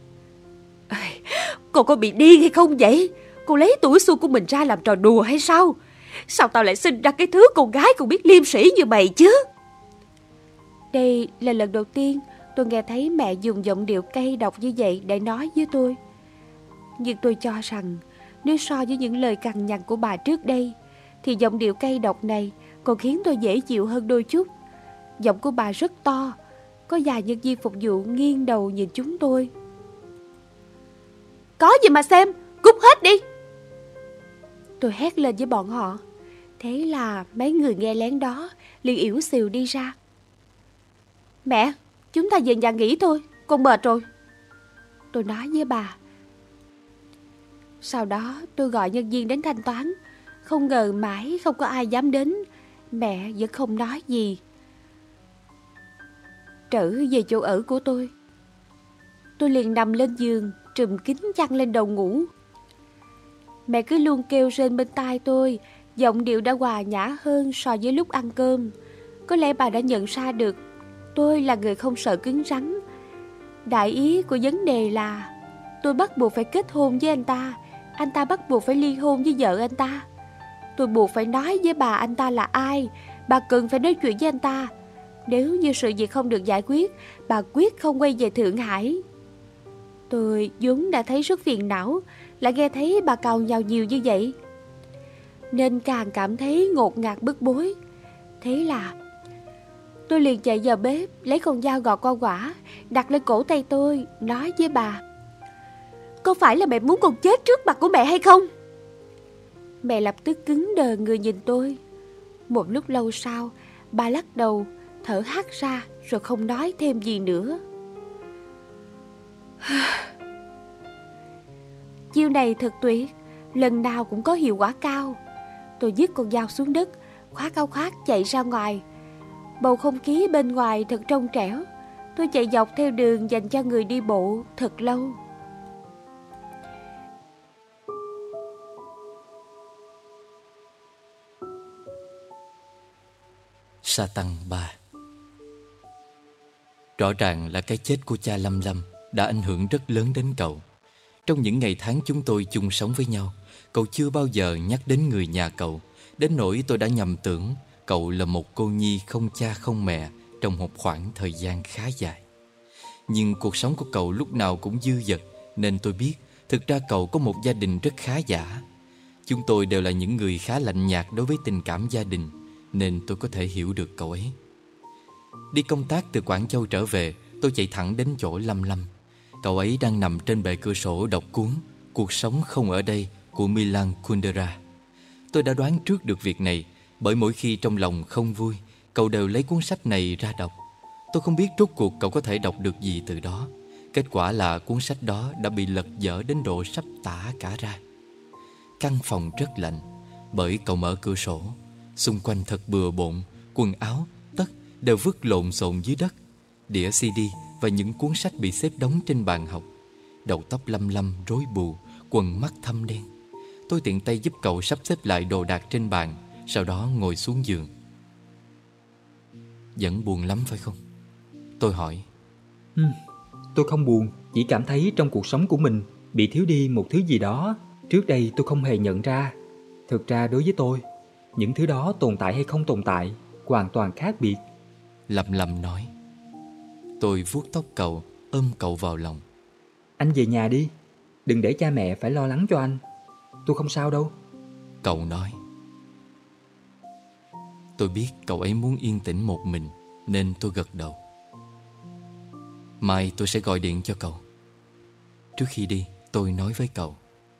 Con có bị điên hay không vậy? Con lấy tuổi xuân của mình ra làm trò đùa hay sao? Sao tao lại sinh ra cái thứ con gái còn biết liêm sĩ như mày chứ? Đây là lần đầu tiên tôi nghe thấy mẹ dùng giọng điệu cay độc như vậy để nói với tôi. Nhưng tôi cho rằng nếu so với những lời cằn nhằn của bà trước đây, thì giọng điệu cay độc này còn khiến tôi dễ chịu hơn đôi chút. Giọng của bà rất to, có vài nhân viên phục vụ nghiêng đầu nhìn chúng tôi. Có gì mà xem, cút hết đi! Tôi hét lên với bọn họ. Thế là mấy người nghe lén đó liền ỉu xìu đi ra. Mẹ, chúng ta về nhà nghỉ thôi, con mệt rồi, tôi nói với bà. Sau đó tôi gọi nhân viên đến thanh toán. Không ngờ mãi không có ai dám đến. Mẹ vẫn không nói gì. Trở về chỗ ở của tôi liền nằm lên giường, trùm kín chăn lên đầu ngủ. Mẹ cứ luôn kêu rên bên tai tôi, giọng điệu đã hòa nhã hơn so với lúc ăn cơm. Có lẽ bà đã nhận ra được tôi là người không sợ cứng rắn. Đại ý của vấn đề là tôi bắt buộc phải kết hôn với anh ta bắt buộc phải ly hôn với vợ anh ta. Tôi buộc phải nói với bà anh ta là ai, bà cần phải nói chuyện với anh ta. Nếu như sự việc không được giải quyết, bà quyết không quay về Thượng Hải. Tôi vốn đã thấy rất phiền não, lại nghe thấy bà càu nhàu nhiều như vậy, nên càng cảm thấy ngột ngạt bức bối. Thế là tôi liền chạy vào bếp, lấy con dao gọt hoa quả, đặt lên cổ tay tôi, nói với bà: có phải là mẹ muốn con chết trước mặt của mẹ hay không? Mẹ lập tức cứng đờ người nhìn tôi. Một lúc lâu sau, bà lắc đầu, thở hắt ra rồi không nói thêm gì nữa. Chiêu này thật tuyệt, lần nào cũng có hiệu quả cao. Tôi vứt con dao xuống đất, khoác áo khoác chạy ra ngoài. Bầu không khí bên ngoài thật trong trẻo. Tôi chạy dọc theo đường dành cho người đi bộ thật lâu. Sa Tăng 3. Rõ ràng là cái chết của cha Lâm Lâm đã ảnh hưởng rất lớn đến cậu. Trong những ngày tháng chúng tôi chung sống với nhau, cậu chưa bao giờ nhắc đến người nhà cậu, đến nỗi tôi đã nhầm tưởng cậu là một cô nhi không cha không mẹ trong một khoảng thời gian khá dài. Nhưng cuộc sống của cậu lúc nào cũng dư dật, nên tôi biết thực ra cậu có một gia đình rất khá giả. Chúng tôi đều là những người khá lạnh nhạt đối với tình cảm gia đình, nên tôi có thể hiểu được cậu ấy. Đi công tác từ Quảng Châu trở về, tôi chạy thẳng đến chỗ Lâm Lâm. Cậu ấy đang nằm trên bệ cửa sổ đọc cuốn Cuộc sống không ở đây của Milan Kundera. Tôi đã đoán trước được việc này, bởi mỗi khi trong lòng không vui, cậu đều lấy cuốn sách này ra đọc. Tôi không biết rốt cuộc cậu có thể đọc được gì từ đó. Kết quả là cuốn sách đó đã bị lật dở đến độ sắp tả cả ra. Căn phòng rất lạnh, bởi cậu mở cửa sổ. Xung quanh thật bừa bộn, quần áo, tất đều vứt lộn xộn dưới đất. Đĩa CD và những cuốn sách bị xếp đống trên bàn học. Đầu tóc Lâm Lâm rối bù, quần mắt thâm đen. Tôi tiện tay giúp cậu sắp xếp lại đồ đạc trên bàn, sau đó ngồi xuống giường. Vẫn buồn lắm phải không? Tôi hỏi. Tôi không buồn, chỉ cảm thấy trong cuộc sống của mình bị thiếu đi một thứ gì đó. Trước đây tôi không hề nhận ra. Thực ra đối với tôi, những thứ đó tồn tại hay không tồn tại hoàn toàn khác biệt. Lâm Lâm nói. Tôi vuốt tóc cậu, ôm cậu vào lòng. Anh về nhà đi, đừng để cha mẹ phải lo lắng cho anh. Tôi không sao đâu. Cậu nói. Tôi biết cậu ấy muốn yên tĩnh một mình, nên tôi gật đầu. Mai tôi sẽ gọi điện cho cậu. Trước khi đi, tôi nói với cậu.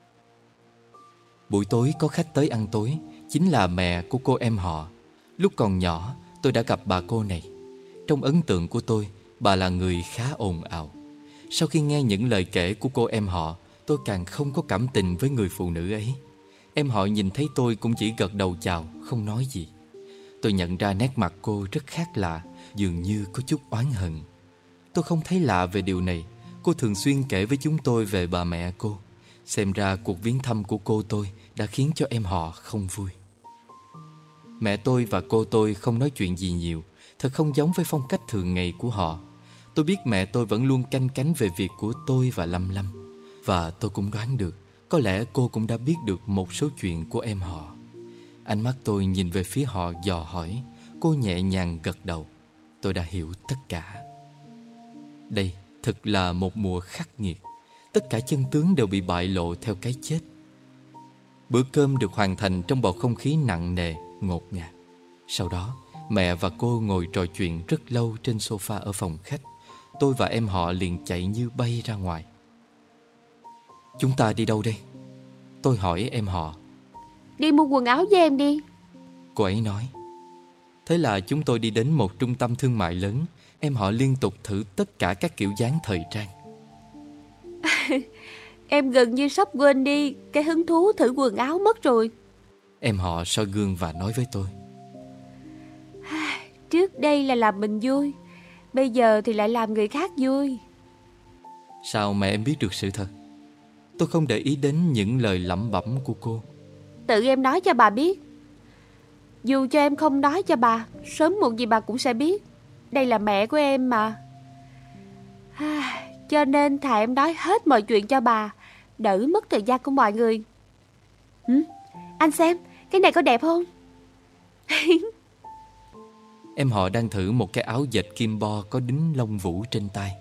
Buổi tối có khách tới ăn tối, chính là mẹ của cô em họ. Lúc còn nhỏ, tôi đã gặp bà cô này. Trong ấn tượng của tôi, bà là người khá ồn ào. Sau khi nghe những lời kể của cô em họ, tôi càng không có cảm tình với người phụ nữ ấy. Em họ nhìn thấy tôi cũng chỉ gật đầu chào, không nói gì. Tôi nhận ra nét mặt cô rất khác lạ, dường như có chút oán hận. Tôi không thấy lạ về điều này. Cô thường xuyên kể với chúng tôi về bà mẹ cô. Xem ra cuộc viếng thăm của cô tôi đã khiến cho em họ không vui. Mẹ tôi và cô tôi không nói chuyện gì nhiều, thật không giống với phong cách thường ngày của họ. Tôi biết mẹ tôi vẫn luôn canh cánh về việc của tôi và Lâm Lâm. Và tôi cũng đoán được, có lẽ cô cũng đã biết được một số chuyện của em họ. Ánh mắt tôi nhìn về phía họ dò hỏi. Cô nhẹ nhàng gật đầu. Tôi đã hiểu tất cả. Đây thật là một mùa khắc nghiệt. Tất cả chân tướng đều bị bại lộ theo cái chết. Bữa cơm được hoàn thành trong bầu không khí nặng nề, ngột ngạt. Sau đó, mẹ và cô ngồi trò chuyện rất lâu trên sofa ở phòng khách. Tôi và em họ liền chạy như bay ra ngoài. Chúng ta đi đâu đây? Tôi hỏi em họ. Đi mua quần áo với em đi. cô ấy nói. Thế là chúng tôi đi đến một trung tâm thương mại lớn. Em họ liên tục thử tất cả các kiểu dáng thời trang. Em gần như sắp quên đi cái hứng thú thử quần áo mất rồi. Em họ soi gương và nói với tôi. Trước đây là làm mình vui, bây giờ thì lại làm người khác vui. Sao mà em biết được sự thật? Tôi không để ý đến những lời lẩm bẩm của cô. Tự em nói cho bà biết. Dù cho em không nói cho bà, sớm muộn gì bà cũng sẽ biết. Đây là mẹ của em mà. Cho nên thà em nói hết mọi chuyện cho bà, đỡ mất thời gian của mọi người. Anh xem, cái này có đẹp không? Em họ đang thử một cái áo dệt kim bo có đính lông vũ trên tay.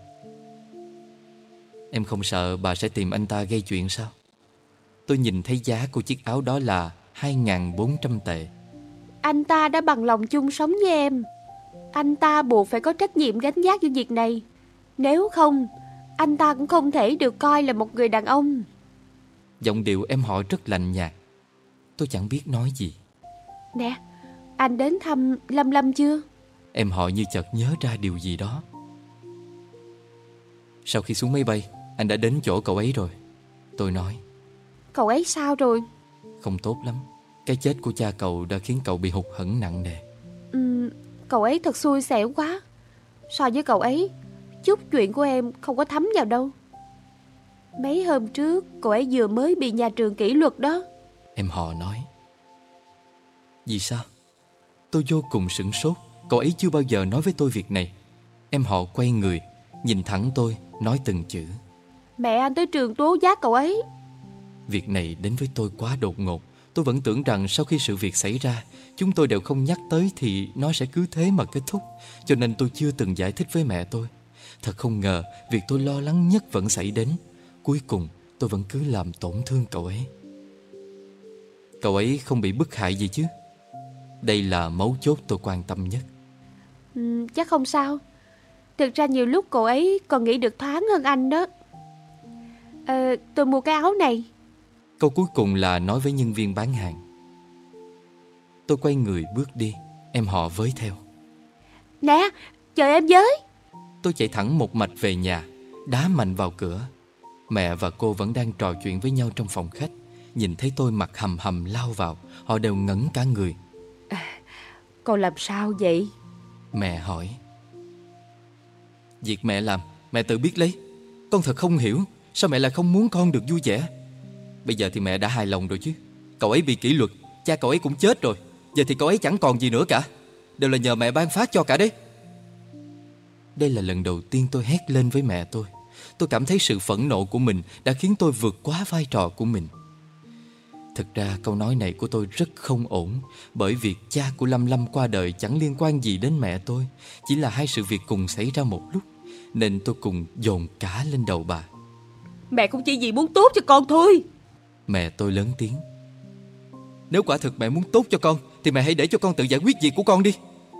Em không sợ bà sẽ tìm anh ta gây chuyện sao? Tôi nhìn thấy giá của chiếc áo đó là 2.400 tệ. Anh ta đã bằng lòng chung sống với em. Anh ta buộc phải có trách nhiệm gánh vác những việc này. Nếu không, anh ta cũng không thể được coi là một người đàn ông. Giọng điệu em họ rất lạnh nhạt. Tôi chẳng biết nói gì. Nè, anh đến thăm Lâm Lâm chưa? Em họ như chợt nhớ ra điều gì đó. Sau khi xuống máy bay, anh đã đến chỗ cậu ấy rồi. Tôi nói. Cậu ấy sao rồi? Không tốt lắm. Cái chết của cha cậu đã khiến cậu bị hụt hẫng nặng nề. Cậu ấy thật xui xẻo quá. So với cậu ấy, chút chuyện của em không có thấm vào đâu. Mấy hôm trước, cậu ấy vừa mới bị nhà trường kỷ luật đó. Em họ nói. Vì sao? Tôi vô cùng sửng sốt. Cậu ấy chưa bao giờ nói với tôi việc này. Em họ quay người, nhìn thẳng tôi, nói từng chữ. Mẹ anh tới trường tố giác cậu ấy. Việc này đến với tôi quá đột ngột. Tôi vẫn tưởng rằng sau khi sự việc xảy ra, chúng tôi đều không nhắc tới thì nó sẽ cứ thế mà kết thúc. Cho nên tôi chưa từng giải thích với mẹ tôi. Thật không ngờ, việc tôi lo lắng nhất vẫn xảy đến. Cuối cùng, tôi vẫn cứ làm tổn thương cậu ấy. Cậu ấy không bị bức hại gì chứ? Đây là mấu chốt tôi quan tâm nhất. Chắc không sao. Thực ra nhiều lúc cậu ấy còn nghĩ được thoáng hơn anh đó. Tôi mua cái áo này. Câu cuối cùng là nói với nhân viên bán hàng. Tôi quay người bước đi. Em họ với theo. Nè, chờ em với. Tôi chạy thẳng một mạch về nhà, đá mạnh vào cửa. Mẹ và cô vẫn đang trò chuyện với nhau trong phòng khách. Nhìn thấy tôi mặt hầm hầm lao vào, họ đều ngẩn cả người. Con làm sao vậy? Mẹ hỏi. Việc mẹ làm, mẹ tự biết lấy. Con thật không hiểu, sao mẹ lại không muốn con được vui vẻ? Bây giờ thì mẹ đã hài lòng rồi chứ. Cậu ấy bị kỷ luật, cha cậu ấy cũng chết rồi. Giờ thì cậu ấy chẳng còn gì nữa cả. Đều là nhờ mẹ ban phát cho cả đấy. Đây là lần đầu tiên tôi hét lên với mẹ tôi. Tôi cảm thấy sự phẫn nộ của mình đã khiến tôi vượt quá vai trò của mình. Thực ra câu nói này của tôi rất không ổn. Bởi việc cha của Lâm Lâm qua đời chẳng liên quan gì đến mẹ tôi. Chỉ là hai sự việc cùng xảy ra một lúc, nên tôi cùng dồn cả lên đầu bà. Mẹ cũng chỉ vì muốn tốt cho con thôi. Mẹ tôi lớn tiếng. Nếu quả thực mẹ muốn tốt cho con thì mẹ hãy để cho con tự giải quyết việc của con đi.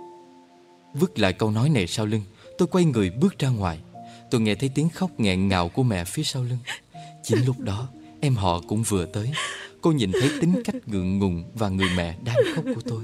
Vứt lại câu nói này sau lưng, tôi quay người bước ra ngoài. Tôi nghe thấy tiếng khóc nghẹn ngào của mẹ phía sau lưng. Chính lúc đó em họ cũng vừa tới. Cô nhìn thấy tính cách ngượng ngùng và người mẹ đang khóc của tôi.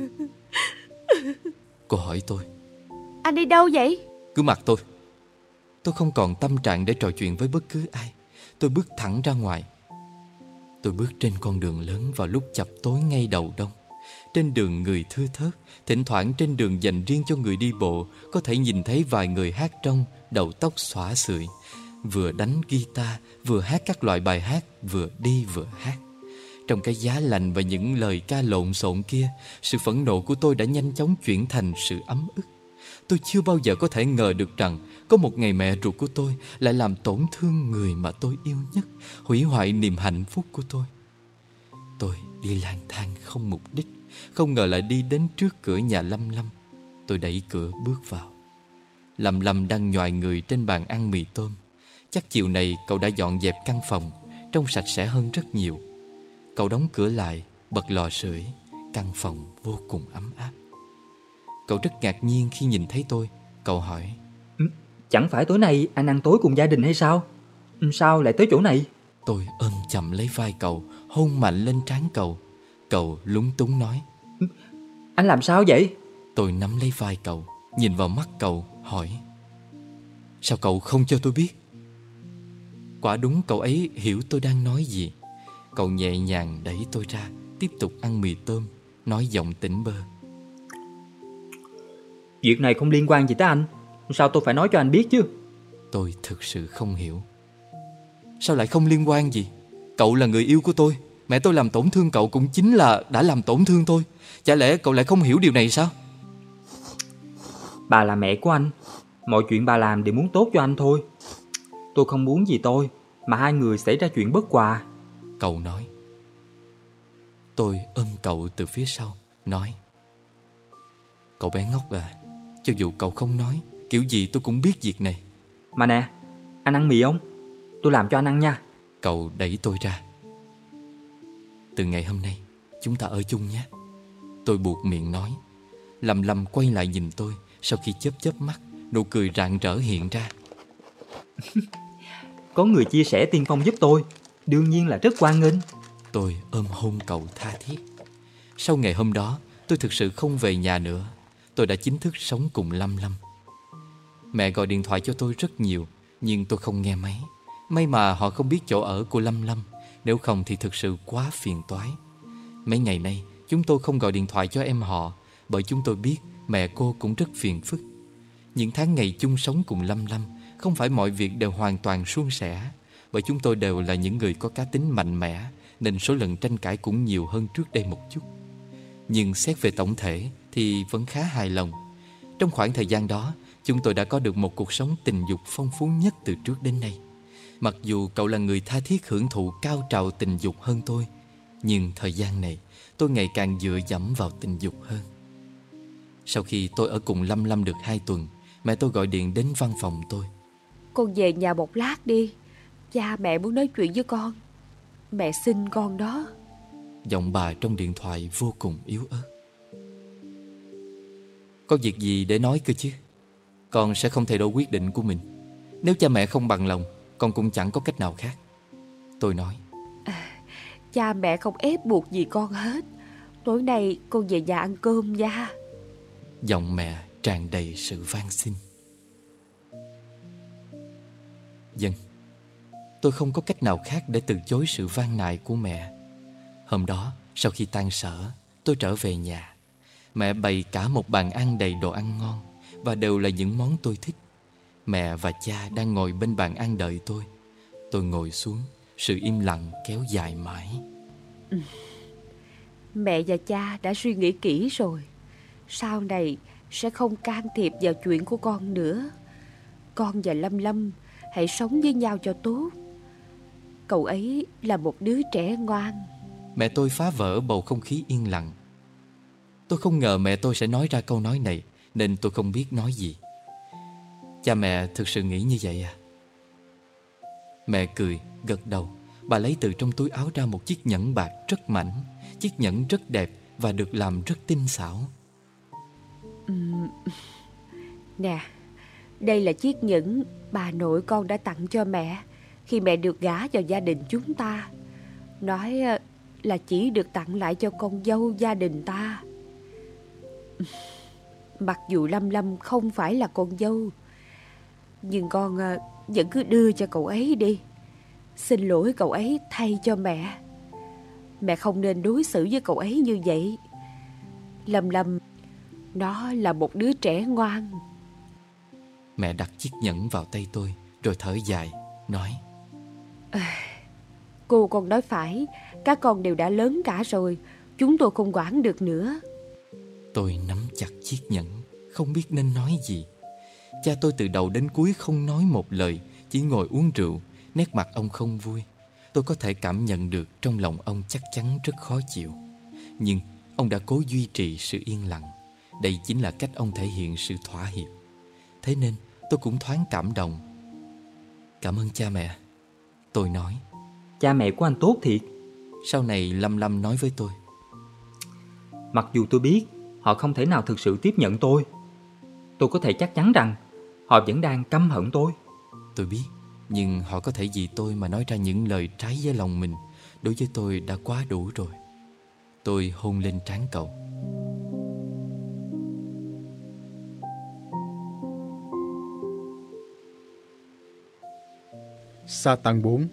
Cô hỏi tôi. Anh đi đâu vậy? Cứ mặc tôi. Tôi không còn tâm trạng để trò chuyện với bất cứ ai. Tôi bước thẳng ra ngoài. Tôi bước trên con đường lớn vào lúc chập tối ngay đầu đông. Trên đường người thưa thớt. Thỉnh thoảng trên đường dành riêng cho người đi bộ có thể nhìn thấy vài người hát trong, đầu tóc xõa xượi, vừa đánh guitar, vừa hát các loại bài hát, vừa đi vừa hát. Trong cái giá lạnh và những lời ca lộn xộn kia, sự phẫn nộ của tôi đã nhanh chóng chuyển thành sự ấm ức. Tôi chưa bao giờ có thể ngờ được rằng có một ngày mẹ ruột của tôi lại làm tổn thương người mà tôi yêu nhất, hủy hoại niềm hạnh phúc của tôi. Tôi đi lang thang không mục đích, không ngờ lại đi đến trước cửa nhà Lâm Lâm. Tôi đẩy cửa bước vào. Lâm Lâm đang nhoài người trên bàn ăn mì tôm. Chắc chiều này cậu đã dọn dẹp căn phòng, trông sạch sẽ hơn rất nhiều. Cậu đóng cửa lại, bật lò sưởi. Căn phòng vô cùng ấm áp. Cậu rất ngạc nhiên khi nhìn thấy tôi. Cậu hỏi. Chẳng phải tối nay anh ăn tối cùng gia đình hay sao? Sao lại tới chỗ này? Tôi ôm chầm lấy vai cậu, hôn mạnh lên trán cậu. Cậu lúng túng nói. Anh làm sao vậy? Tôi nắm lấy vai cậu, nhìn vào mắt cậu, hỏi: sao cậu không cho tôi biết? Quả đúng cậu ấy hiểu tôi đang nói gì. Cậu nhẹ nhàng đẩy tôi ra, tiếp tục ăn mì tôm, nói giọng tỉnh bơ: Việc này không liên quan gì tới anh. Sao tôi phải nói cho anh biết chứ? Tôi thực sự không hiểu. Sao lại không liên quan gì? Cậu là người yêu của tôi. Mẹ tôi làm tổn thương cậu cũng chính là đã làm tổn thương tôi. Chả lẽ cậu lại không hiểu điều này sao? Bà là mẹ của anh. Mọi chuyện bà làm đều muốn tốt cho anh thôi. Tôi không muốn gì tôi mà hai người xảy ra chuyện bất hòa. Cậu nói. Tôi ôm cậu từ phía sau, nói: cậu bé ngốc à, cho dù cậu không nói, kiểu gì tôi cũng biết việc này. Mà nè, anh ăn mì không? Tôi làm cho anh ăn nha. Cậu đẩy tôi ra. Từ ngày hôm nay chúng ta ở chung nhé. Tôi buột miệng nói. Lâm Lâm quay lại nhìn tôi. Sau khi chớp chớp mắt, nụ cười rạng rỡ hiện ra. Có người chia sẻ tiên phong giúp tôi, đương nhiên là rất hoan nghênh. Tôi ôm hôn cậu tha thiết. Sau ngày hôm đó, tôi thực sự không về nhà nữa. Tôi đã chính thức sống cùng Lâm Lâm. Mẹ gọi điện thoại cho tôi rất nhiều, nhưng tôi không nghe máy. May mà họ không biết chỗ ở của Lâm Lâm, nếu không thì thực sự quá phiền toái. Mấy ngày nay chúng tôi không gọi điện thoại cho em họ, bởi chúng tôi biết mẹ cô cũng rất phiền phức. Những tháng ngày chung sống cùng Lâm Lâm, không phải mọi việc đều hoàn toàn suôn sẻ, bởi chúng tôi đều là những người có cá tính mạnh mẽ, nên số lần tranh cãi cũng nhiều hơn trước đây một chút. Nhưng xét về tổng thể thì vẫn khá hài lòng. Trong khoảng thời gian đó, chúng tôi đã có được một cuộc sống tình dục phong phú nhất từ trước đến nay. Mặc dù cậu là người tha thiết hưởng thụ cao trào tình dục hơn tôi, nhưng thời gian này tôi ngày càng dựa dẫm vào tình dục hơn. Sau khi tôi ở cùng Lâm Lâm được 2 tuần, mẹ tôi gọi điện đến văn phòng tôi. Con về nhà một lát đi, cha mẹ muốn nói chuyện với con. Mẹ xin con đó. Giọng bà trong điện thoại vô cùng yếu ớt. Có việc gì để nói cơ chứ? Con sẽ không thay đổi quyết định của mình. Nếu cha mẹ không bằng lòng, con cũng chẳng có cách nào khác. Tôi nói. Cha mẹ không ép buộc gì con hết. Tối nay con về nhà ăn cơm nha. Giọng mẹ tràn đầy sự van xin. Vâng. Tôi không có cách nào khác để từ chối sự van nài của mẹ. Hôm đó, sau khi tan sở, tôi trở về nhà. Mẹ bày cả một bàn ăn đầy đồ ăn ngon, và đều là những món tôi thích. Mẹ và cha đang ngồi bên bàn ăn đợi tôi. Tôi ngồi xuống, sự im lặng kéo dài mãi. Mẹ và cha đã suy nghĩ kỹ rồi. Sau này sẽ không can thiệp vào chuyện của con nữa. Con và Lâm Lâm hãy sống với nhau cho tốt. Cậu ấy là một đứa trẻ ngoan. Mẹ tôi phá vỡ bầu không khí yên lặng. Tôi không ngờ mẹ tôi sẽ nói ra câu nói này, nên tôi không biết nói gì. Cha mẹ thực sự nghĩ như vậy à? Mẹ cười, gật đầu. Bà lấy từ trong túi áo ra một chiếc nhẫn bạc rất mảnh. Chiếc nhẫn rất đẹp và được làm rất tinh xảo. Nè, đây là chiếc nhẫn bà nội con đã tặng cho mẹ khi mẹ được gả vào gia đình chúng ta. Nói là chỉ được tặng lại cho con dâu gia đình ta. Mặc dù Lâm Lâm không phải là con dâu, nhưng con vẫn cứ đưa cho cậu ấy đi. Xin lỗi cậu ấy thay cho mẹ. Mẹ không nên đối xử với cậu ấy như vậy. Lâm Lâm, nó là một đứa trẻ ngoan. Mẹ đặt chiếc nhẫn vào tay tôi, rồi thở dài, nói. Cô con nói phải, các con đều đã lớn cả rồi, chúng tôi không quản được nữa. Tôi nắm chặt chiếc nhẫn, không biết nên nói gì. Cha tôi từ đầu đến cuối không nói một lời, chỉ ngồi uống rượu, nét mặt ông không vui. Tôi có thể cảm nhận được trong lòng ông chắc chắn rất khó chịu. Nhưng ông đã cố duy trì sự yên lặng. Đây chính là cách ông thể hiện sự thỏa hiệp. Thế nên tôi cũng thoáng cảm động. Cảm ơn cha mẹ, tôi nói. Cha mẹ của anh tốt thiệt. Sau này Lâm Lâm nói với tôi. Mặc dù tôi biết họ không thể nào thực sự tiếp nhận tôi có thể chắc chắn rằng họ vẫn đang căm hận tôi. Tôi biết, nhưng họ có thể vì tôi mà nói ra những lời trái với lòng mình. Đối với tôi đã quá đủ rồi. Tôi hôn lên trán cậu. Satan 4.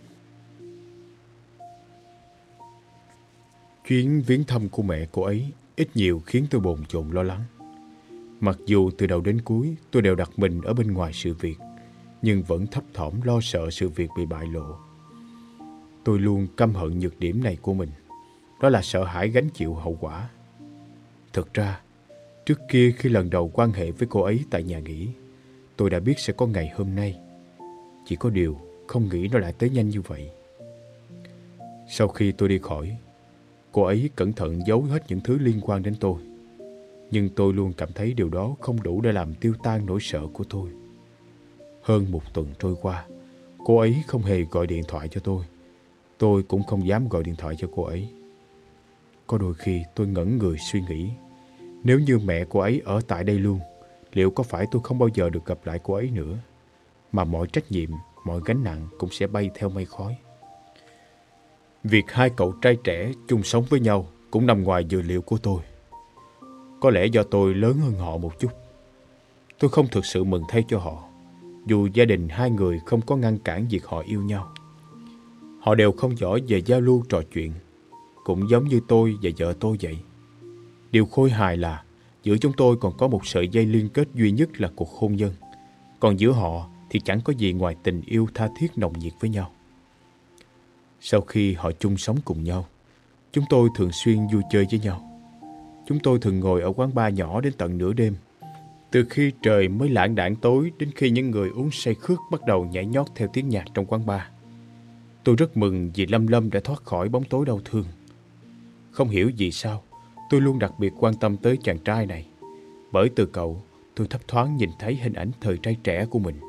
Chuyến viếng thăm của mẹ cô ấy ít nhiều khiến tôi bồn chồn lo lắng. Mặc dù từ đầu đến cuối tôi đều đặt mình ở bên ngoài sự việc, nhưng vẫn thấp thỏm lo sợ sự việc bị bại lộ. Tôi luôn căm hận nhược điểm này của mình, đó là sợ hãi gánh chịu hậu quả. Thực ra, trước kia khi lần đầu quan hệ với cô ấy tại nhà nghỉ, tôi đã biết sẽ có ngày hôm nay. Chỉ có điều không nghĩ nó lại tới nhanh như vậy. Sau khi tôi đi khỏi, cô ấy cẩn thận giấu hết những thứ liên quan đến tôi. Nhưng tôi luôn cảm thấy điều đó không đủ để làm tiêu tan nỗi sợ của tôi. Hơn một tuần trôi qua, cô ấy không hề gọi điện thoại cho tôi. Tôi cũng không dám gọi điện thoại cho cô ấy. Có đôi khi tôi ngẩn người suy nghĩ, nếu như mẹ cô ấy ở tại đây luôn, liệu có phải tôi không bao giờ được gặp lại cô ấy nữa, mà mọi trách nhiệm, mọi gánh nặng cũng sẽ bay theo mây khói. Việc hai cậu trai trẻ chung sống với nhau cũng nằm ngoài dự liệu của tôi. Có lẽ do tôi lớn hơn họ một chút. Tôi không thực sự mừng thay cho họ, dù gia đình hai người không có ngăn cản việc họ yêu nhau. Họ đều không giỏi về giao lưu trò chuyện, cũng giống như tôi và vợ tôi vậy. Điều khôi hài là giữa chúng tôi còn có một sợi dây liên kết duy nhất là cuộc hôn nhân. Còn giữa họ thì chẳng có gì ngoài tình yêu tha thiết nồng nhiệt với nhau. Sau khi họ chung sống cùng nhau, chúng tôi thường xuyên vui chơi với nhau. Chúng tôi thường ngồi ở quán bar nhỏ đến tận nửa đêm. Từ khi trời mới lãng đãng tối đến khi những người uống say khướt bắt đầu nhảy nhót theo tiếng nhạc trong quán bar. Tôi rất mừng vì Lâm Lâm đã thoát khỏi bóng tối đau thương. Không hiểu vì sao, tôi luôn đặc biệt quan tâm tới chàng trai này. Bởi từ cậu, tôi thấp thoáng nhìn thấy hình ảnh thời trai trẻ của mình.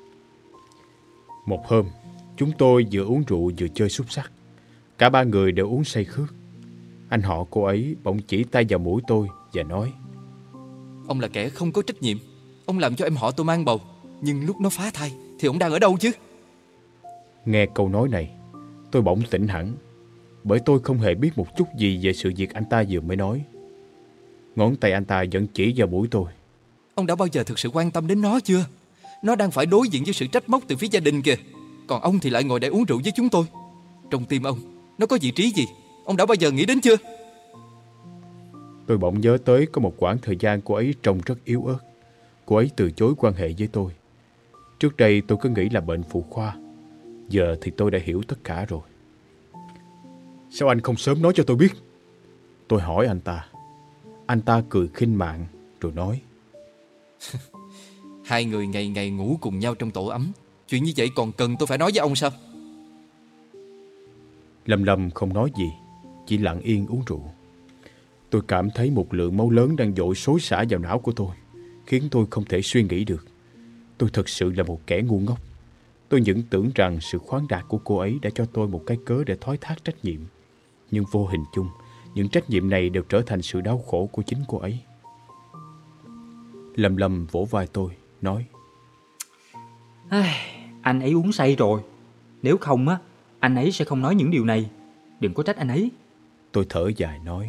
Một hôm, chúng tôi vừa uống rượu vừa chơi xúc xắc. Cả ba người đều uống say khướt. Anh họ cô ấy bỗng chỉ tay vào mũi tôi và nói: Ông là kẻ không có trách nhiệm. Ông làm cho em họ tôi mang bầu, nhưng lúc nó phá thai thì ông đang ở đâu chứ? Nghe câu nói này, tôi bỗng tỉnh hẳn, bởi tôi không hề biết một chút gì về sự việc anh ta vừa mới nói. Ngón tay anh ta vẫn chỉ vào mũi tôi. Ông đã bao giờ thực sự quan tâm đến nó chưa? Nó đang phải đối diện với sự trách móc từ phía gia đình kìa. Còn ông thì lại ngồi để uống rượu với chúng tôi. Trong tim ông, nó có vị trí gì? Ông đã bao giờ nghĩ đến chưa? Tôi bỗng nhớ tới có một quãng thời gian cô ấy trông rất yếu ớt. Cô ấy từ chối quan hệ với tôi. Trước đây tôi cứ nghĩ là bệnh phụ khoa. Giờ thì tôi đã hiểu tất cả rồi. Sao anh không sớm nói cho tôi biết? Tôi hỏi anh ta. Anh ta cười khinh mạn rồi nói: Hai người ngày ngày ngủ cùng nhau trong tổ ấm. Chuyện như vậy còn cần tôi phải nói với ông sao? Lâm Lâm không nói gì, chỉ lặng yên uống rượu. Tôi cảm thấy một lượng máu lớn đang dội xối xả vào não của tôi, khiến tôi không thể suy nghĩ được. Tôi thật sự là một kẻ ngu ngốc. Tôi những tưởng rằng sự khoáng đạt của cô ấy đã cho tôi một cái cớ để thoái thác trách nhiệm. Nhưng vô hình chung, những trách nhiệm này đều trở thành sự đau khổ của chính cô ấy. Lâm Lâm vỗ vai tôi, nói: Anh ấy uống say rồi. Nếu không á, anh ấy sẽ không nói những điều này. Đừng có trách anh ấy. Tôi thở dài nói: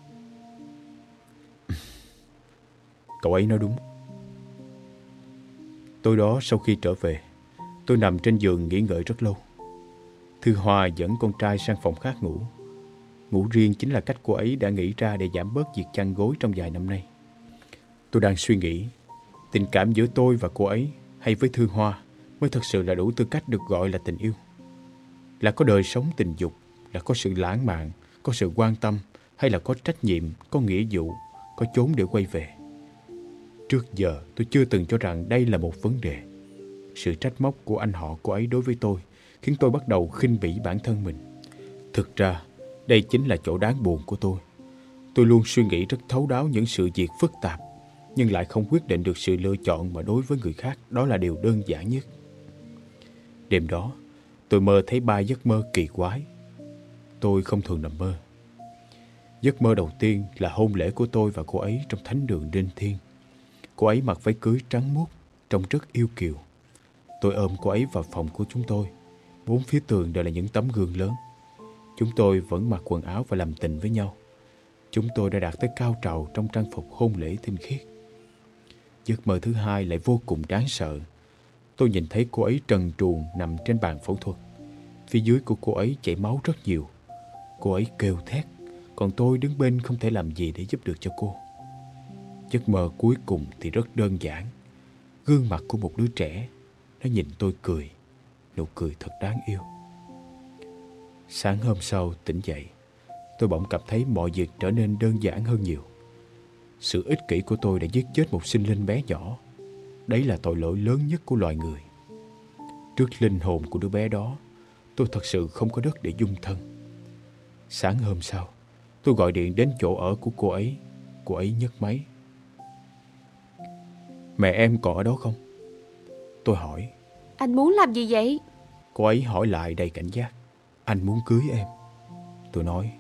Cậu ấy nói đúng. Tối đó sau khi trở về, tôi nằm trên giường nghỉ ngơi rất lâu. Thư Hoa dẫn con trai sang phòng khác ngủ. Ngủ riêng chính là cách cô ấy đã nghĩ ra để giảm bớt việc chăn gối trong vài năm nay. Tôi đang suy nghĩ, tình cảm giữa tôi và cô ấy hay với Thư Hoa mới thật sự là đủ tư cách được gọi là tình yêu. Là có đời sống tình dục, là có sự lãng mạn, có sự quan tâm, hay là có trách nhiệm, có nghĩa vụ, có chốn để quay về. Trước giờ tôi chưa từng cho rằng đây là một vấn đề. Sự trách móc của anh họ cô ấy đối với tôi khiến tôi bắt đầu khinh bỉ bản thân mình. Thực ra, đây chính là chỗ đáng buồn của tôi. Tôi luôn suy nghĩ rất thấu đáo những sự việc phức tạp, nhưng lại không quyết định được sự lựa chọn mà đối với người khác đó là điều đơn giản nhất. Đêm đó, tôi mơ thấy 3 giấc mơ kỳ quái. Tôi không thường nằm mơ. Giấc mơ đầu tiên là hôn lễ của tôi và cô ấy trong thánh đường linh thiêng. Cô ấy mặc váy cưới trắng muốt, trông rất yêu kiều. Tôi ôm cô ấy vào phòng của chúng tôi. 4 phía tường đều là những tấm gương lớn. Chúng tôi vẫn mặc quần áo và làm tình với nhau. Chúng tôi đã đạt tới cao trào trong trang phục hôn lễ tinh khiết. Giấc mơ thứ hai lại vô cùng đáng sợ. Tôi nhìn thấy cô ấy trần truồng nằm trên bàn phẫu thuật. Phía dưới của cô ấy chảy máu rất nhiều. Cô ấy kêu thét, còn tôi đứng bên không thể làm gì để giúp được cho cô. Giấc mơ cuối cùng thì rất đơn giản. Gương mặt của một đứa trẻ, nó nhìn tôi cười, nụ cười thật đáng yêu. Sáng hôm sau tỉnh dậy, tôi bỗng cảm thấy mọi việc trở nên đơn giản hơn nhiều. Sự ích kỷ của tôi đã giết chết một sinh linh bé nhỏ. Đấy là tội lỗi lớn nhất của loài người. Trước linh hồn của đứa bé đó, tôi thật sự không có đất để dung thân. Sáng hôm sau, tôi gọi điện đến chỗ ở của cô ấy. Cô ấy nhấc máy. Mẹ em còn ở đó không? Tôi hỏi. Anh muốn làm gì vậy? Cô ấy hỏi lại đầy cảnh giác. Anh muốn cưới em. Tôi nói.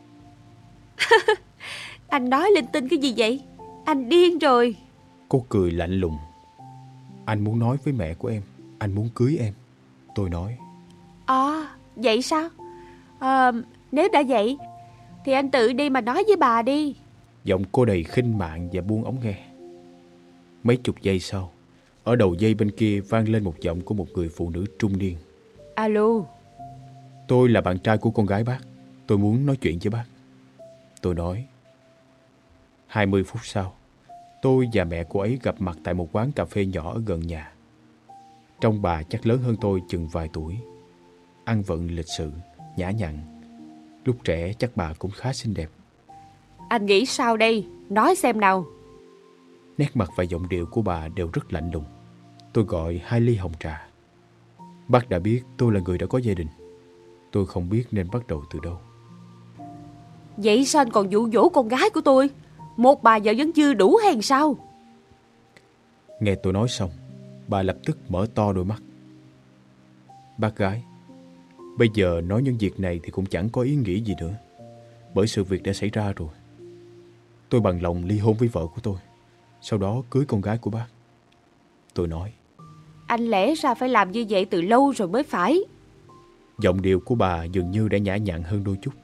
Anh nói linh tinh cái gì vậy? Anh điên rồi. Cô cười lạnh lùng. Anh muốn nói với mẹ của em, anh muốn cưới em. Tôi nói. Vậy sao? Nếu đã vậy thì anh tự đi mà nói với bà đi. Giọng cô đầy khinh mạn và buông ống nghe. Mấy chục giây sau, ở đầu dây bên kia vang lên một giọng của một người phụ nữ trung niên. Alo. Tôi là bạn trai của con gái bác. Tôi muốn nói chuyện với bác. Tôi nói. 20 phút sau, tôi và mẹ cô ấy gặp mặt tại một quán cà phê nhỏ ở gần nhà. Trông bà chắc lớn hơn tôi chừng vài tuổi. Ăn vận lịch sự, nhã nhặn. Lúc trẻ chắc bà cũng khá xinh đẹp. Anh nghĩ sao đây? Nói xem nào. Nét mặt và giọng điệu của bà đều rất lạnh lùng. Tôi gọi 2 ly hồng trà. Bác đã biết tôi là người đã có gia đình. Tôi không biết nên bắt đầu từ đâu. Vậy sao anh còn dụ dỗ con gái của tôi? Một bà vợ vẫn chưa đủ hay sao? Nghe tôi nói xong, bà lập tức mở to đôi mắt. Bác gái, bây giờ nói những việc này thì cũng chẳng có ý nghĩa gì nữa. Bởi sự việc đã xảy ra rồi. Tôi bằng lòng ly hôn với vợ của tôi, sau đó cưới con gái của bác. Tôi nói. Anh lẽ ra phải làm như vậy từ lâu rồi mới phải. Giọng điệu của bà dường như đã nhã nhặn hơn đôi chút.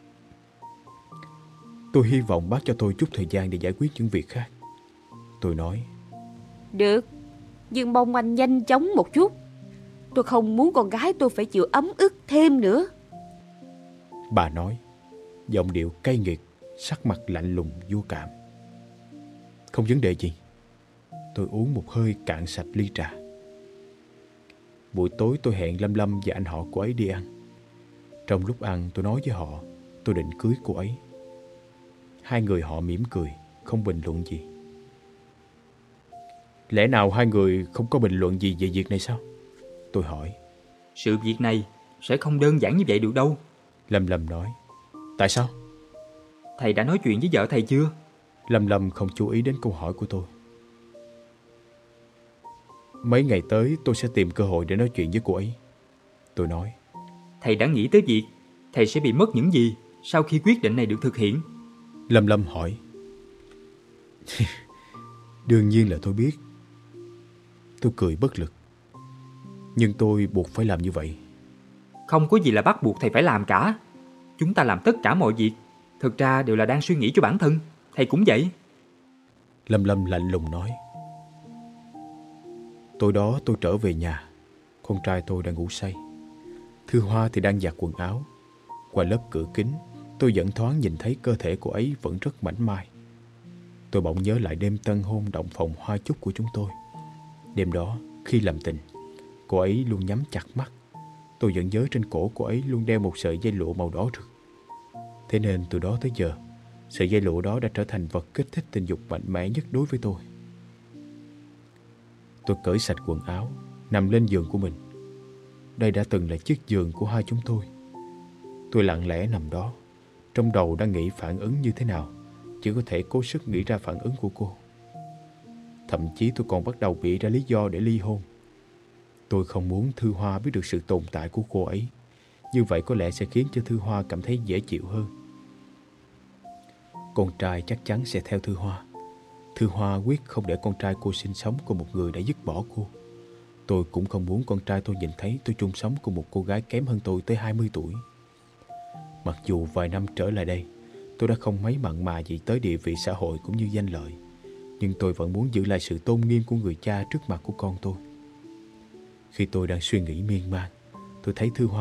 Tôi hy vọng bác cho tôi chút thời gian để giải quyết những việc khác. Tôi nói. Được, nhưng mong anh nhanh chóng một chút. Tôi không muốn con gái tôi phải chịu ấm ức thêm nữa. Bà nói, giọng điệu cay nghiệt, sắc mặt lạnh lùng vô cảm. Không vấn đề gì. Tôi uống một hơi cạn sạch ly trà. Buổi tối tôi hẹn Lâm Lâm và anh họ cô ấy đi ăn. Trong lúc ăn tôi nói với họ tôi định cưới cô ấy. Hai người họ mỉm cười, không bình luận gì. Lẽ nào hai người không có bình luận gì về việc này sao? Tôi hỏi. Sự việc này sẽ không đơn giản như vậy được đâu. Lâm Lâm nói. Tại sao? Thầy đã nói chuyện với vợ thầy chưa? Lâm Lâm không chú ý đến câu hỏi của tôi. Mấy ngày tới tôi sẽ tìm cơ hội để nói chuyện với cô ấy. Tôi nói. Thầy đã nghĩ tới việc thầy sẽ bị mất những gì sau khi quyết định này được thực hiện? Lâm Lâm hỏi. Đương nhiên là tôi biết. Tôi cười bất lực. Nhưng tôi buộc phải làm như vậy. Không có gì là bắt buộc thầy phải làm cả. Chúng ta làm tất cả mọi việc thực ra đều là đang suy nghĩ cho bản thân. Thầy cũng vậy. Lâm Lâm lạnh lùng nói. Tối đó tôi trở về nhà. Con trai tôi đang ngủ say. Thư Hoa thì đang giặt quần áo. Qua lớp cửa kính, tôi vẫn thoáng nhìn thấy cơ thể cô ấy vẫn rất mảnh mai. Tôi bỗng nhớ lại đêm tân hôn động phòng hoa chúc của chúng tôi. Đêm đó, khi làm tình, cô ấy luôn nhắm chặt mắt. Tôi vẫn nhớ trên cổ cô ấy luôn đeo một sợi dây lụa màu đỏ rực. Thế nên từ đó tới giờ, sợi dây lụa đó đã trở thành vật kích thích tình dục mạnh mẽ nhất đối với tôi. Tôi cởi sạch quần áo, nằm lên giường của mình. Đây đã từng là chiếc giường của hai chúng tôi. Tôi lặng lẽ nằm đó, trong đầu đang nghĩ phản ứng như thế nào, chỉ có thể cố sức nghĩ ra phản ứng của cô. Thậm chí tôi còn bắt đầu nghĩ ra lý do để ly hôn. Tôi không muốn Thư Hoa biết được sự tồn tại của cô ấy. Như vậy có lẽ sẽ khiến cho Thư Hoa cảm thấy dễ chịu hơn. Con trai chắc chắn sẽ theo Thư Hoa. Thư Hoa quyết không để con trai cô sinh sống cùng một người đã dứt bỏ cô. Tôi cũng không muốn con trai tôi nhìn thấy tôi chung sống cùng một cô gái kém hơn tôi tới 20 tuổi. Mặc dù vài năm trở lại đây, tôi đã không mấy mặn mà gì tới địa vị xã hội cũng như danh lợi, nhưng tôi vẫn muốn giữ lại sự tôn nghiêm của người cha trước mặt của con tôi. Khi tôi đang suy nghĩ miên man, tôi thấy Thư Hoa